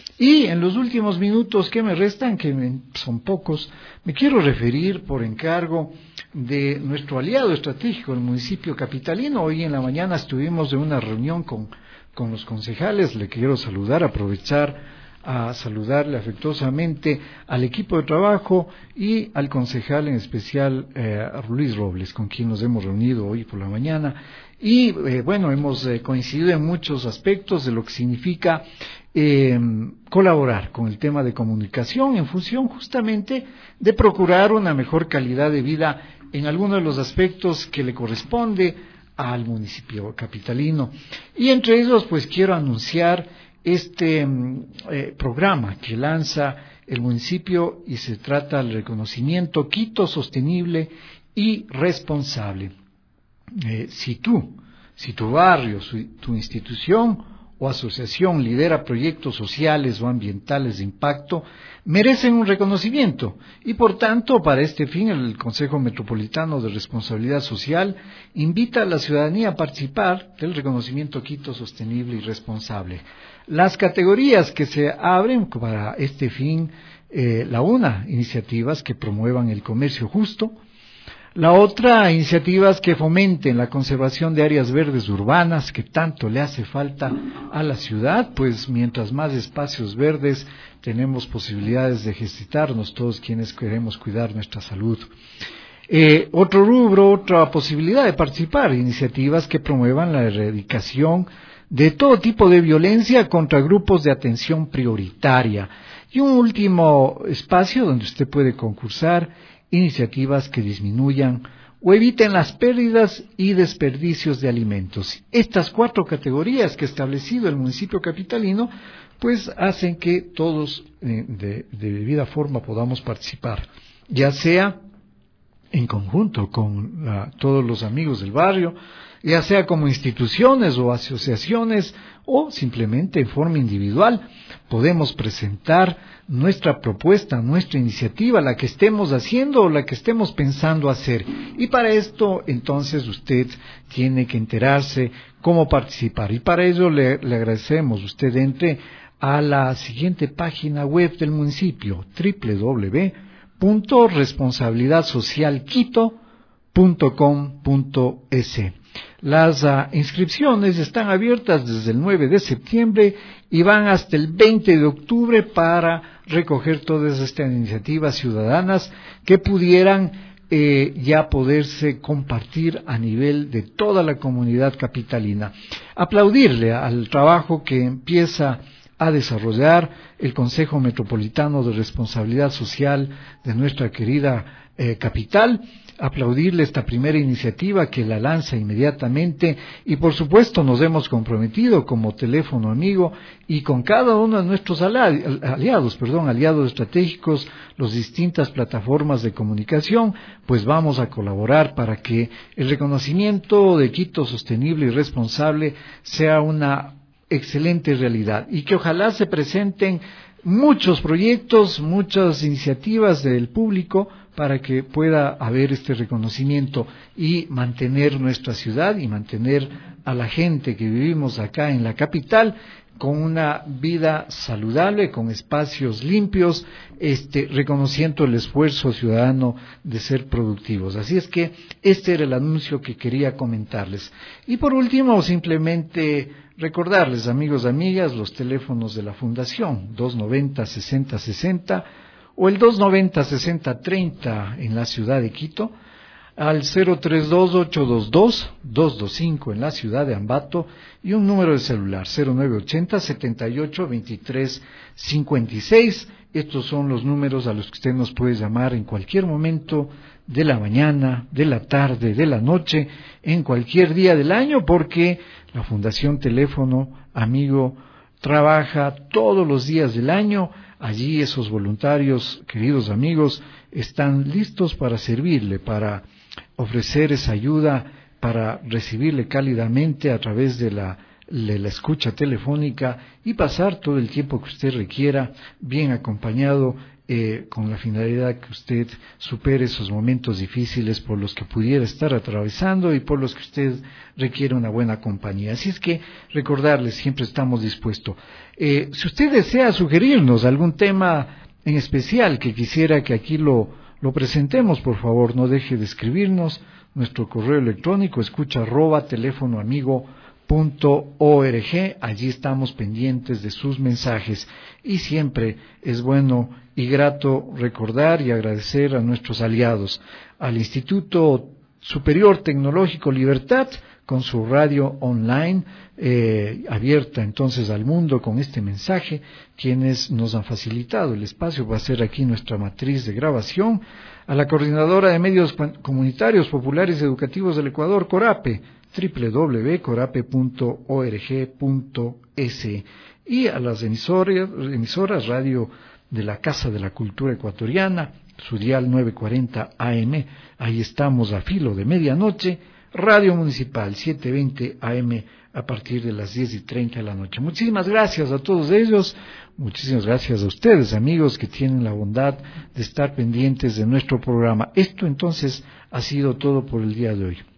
A: Y en los últimos minutos que me restan, que me, son pocos, me quiero referir por encargo de nuestro aliado estratégico, el municipio capitalino. Hoy en la mañana estuvimos en una reunión con, con los concejales. Le quiero saludar, aprovechar a saludarle afectuosamente al equipo de trabajo y al concejal en especial eh, Luis Robles, con quien nos hemos reunido hoy por la mañana. Y eh, bueno, hemos eh, coincidido en muchos aspectos de lo que significa eh, colaborar con el tema de comunicación en función justamente de procurar una mejor calidad de vida en algunos de los aspectos que le corresponde al municipio capitalino. Y entre ellos, pues quiero anunciar este eh, programa que lanza el municipio y se trata del reconocimiento Quito Sostenible y Responsable. Eh, si tú, si tu barrio, su, tu institución o asociación lidera proyectos sociales o ambientales de impacto, merecen un reconocimiento y por tanto para este fin el Consejo Metropolitano de Responsabilidad Social invita a la ciudadanía a participar del reconocimiento Quito Sostenible y Responsable. Las categorías que se abren para este fin, eh, la una, iniciativas que promuevan el comercio justo. La otra, iniciativas que fomenten la conservación de áreas verdes urbanas, que tanto le hace falta a la ciudad, pues mientras más espacios verdes tenemos posibilidades de ejercitarnos todos quienes queremos cuidar nuestra salud. Eh, otro rubro, otra posibilidad de participar, iniciativas que promuevan la erradicación de todo tipo de violencia contra grupos de atención prioritaria. Y un último espacio donde usted puede concursar, iniciativas que disminuyan o eviten las pérdidas y desperdicios de alimentos. Estas cuatro categorías que ha establecido el municipio capitalino, pues hacen que todos eh, de, de debida forma podamos participar, ya sea en conjunto con la, todos los amigos del barrio, ya sea como instituciones o asociaciones o simplemente en forma individual. Podemos presentar nuestra propuesta, nuestra iniciativa, la que estemos haciendo o la que estemos pensando hacer. Y para esto, entonces, usted tiene que enterarse cómo participar. Y para ello le, le agradecemos. Usted entre a la siguiente página web del municipio, doble u doble u doble u punto responsabilidad social quito punto com punto es. Las uh, inscripciones están abiertas desde el nueve de septiembre y van hasta el veinte de octubre para recoger todas estas iniciativas ciudadanas que pudieran eh, ya poderse compartir a nivel de toda la comunidad capitalina. Aplaudirle al trabajo que empieza a desarrollar el Consejo Metropolitano de Responsabilidad Social de nuestra querida eh, capital, aplaudirle esta primera iniciativa que la lanza inmediatamente y por supuesto nos hemos comprometido como teléfono amigo y con cada uno de nuestros aliados, perdón, aliados estratégicos, las distintas plataformas de comunicación, pues vamos a colaborar para que el reconocimiento de Quito Sostenible y Responsable sea una excelente realidad y que ojalá se presenten muchos proyectos, muchas iniciativas del público para que pueda haber este reconocimiento y mantener nuestra ciudad y mantener a la gente que vivimos acá en la capital con una vida saludable, con espacios limpios, este, reconociendo el esfuerzo ciudadano de ser productivos. Así es que este era el anuncio que quería comentarles. Y por último, simplemente recordarles, amigos y amigas, los teléfonos de la Fundación, dos noventa sesenta sesenta o el dos noventa sesenta treinta en la ciudad de Quito, al cero tres dos ocho dos dos dos dos cinco en la ciudad de Ambato y un número de celular cero nueve ochenta setenta y ocho veintitrés cincuenta y seis. Estos son los números a los que usted nos puede llamar en cualquier momento de la mañana, de la tarde, de la noche, en cualquier día del año, porque la Fundación Teléfono Amigo trabaja todos los días del año. Allí esos voluntarios, queridos amigos, están listos para servirle, para ofrecer esa ayuda, para recibirle cálidamente a través de la, de la escucha telefónica y pasar todo el tiempo que usted requiera, bien acompañado, eh, con la finalidad que usted supere esos momentos difíciles por los que pudiera estar atravesando y por los que usted requiere una buena compañía. Así es que recordarles, siempre estamos dispuestos. Eh, si usted desea sugerirnos algún tema en especial que quisiera que aquí lo, lo presentemos, por favor, no deje de escribirnos. Nuestro correo electrónico escucha arroba teléfono amigo punto org. Allí estamos pendientes de sus mensajes y siempre es bueno y grato recordar y agradecer a nuestros aliados, al Instituto Superior Tecnológico Libertad, con su radio online eh, abierta entonces al mundo con este mensaje, quienes nos han facilitado el espacio para hacer aquí nuestra matriz de grabación, a la Coordinadora de Medios Comunitarios Populares y Educativos del Ecuador, CORAPE, doble u doble u doble u punto corape punto org punto es, y a las emisoras, emisoras radio de la Casa de la Cultura Ecuatoriana, su dial nueve cuarenta A M, ahí estamos a filo de medianoche, Radio Municipal setecientos veinte A M a partir de las diez y treinta de la noche. Muchísimas gracias a todos ellos, muchísimas gracias a ustedes, amigos, que tienen la bondad de estar pendientes de nuestro programa. Esto entonces ha sido todo por el día de hoy.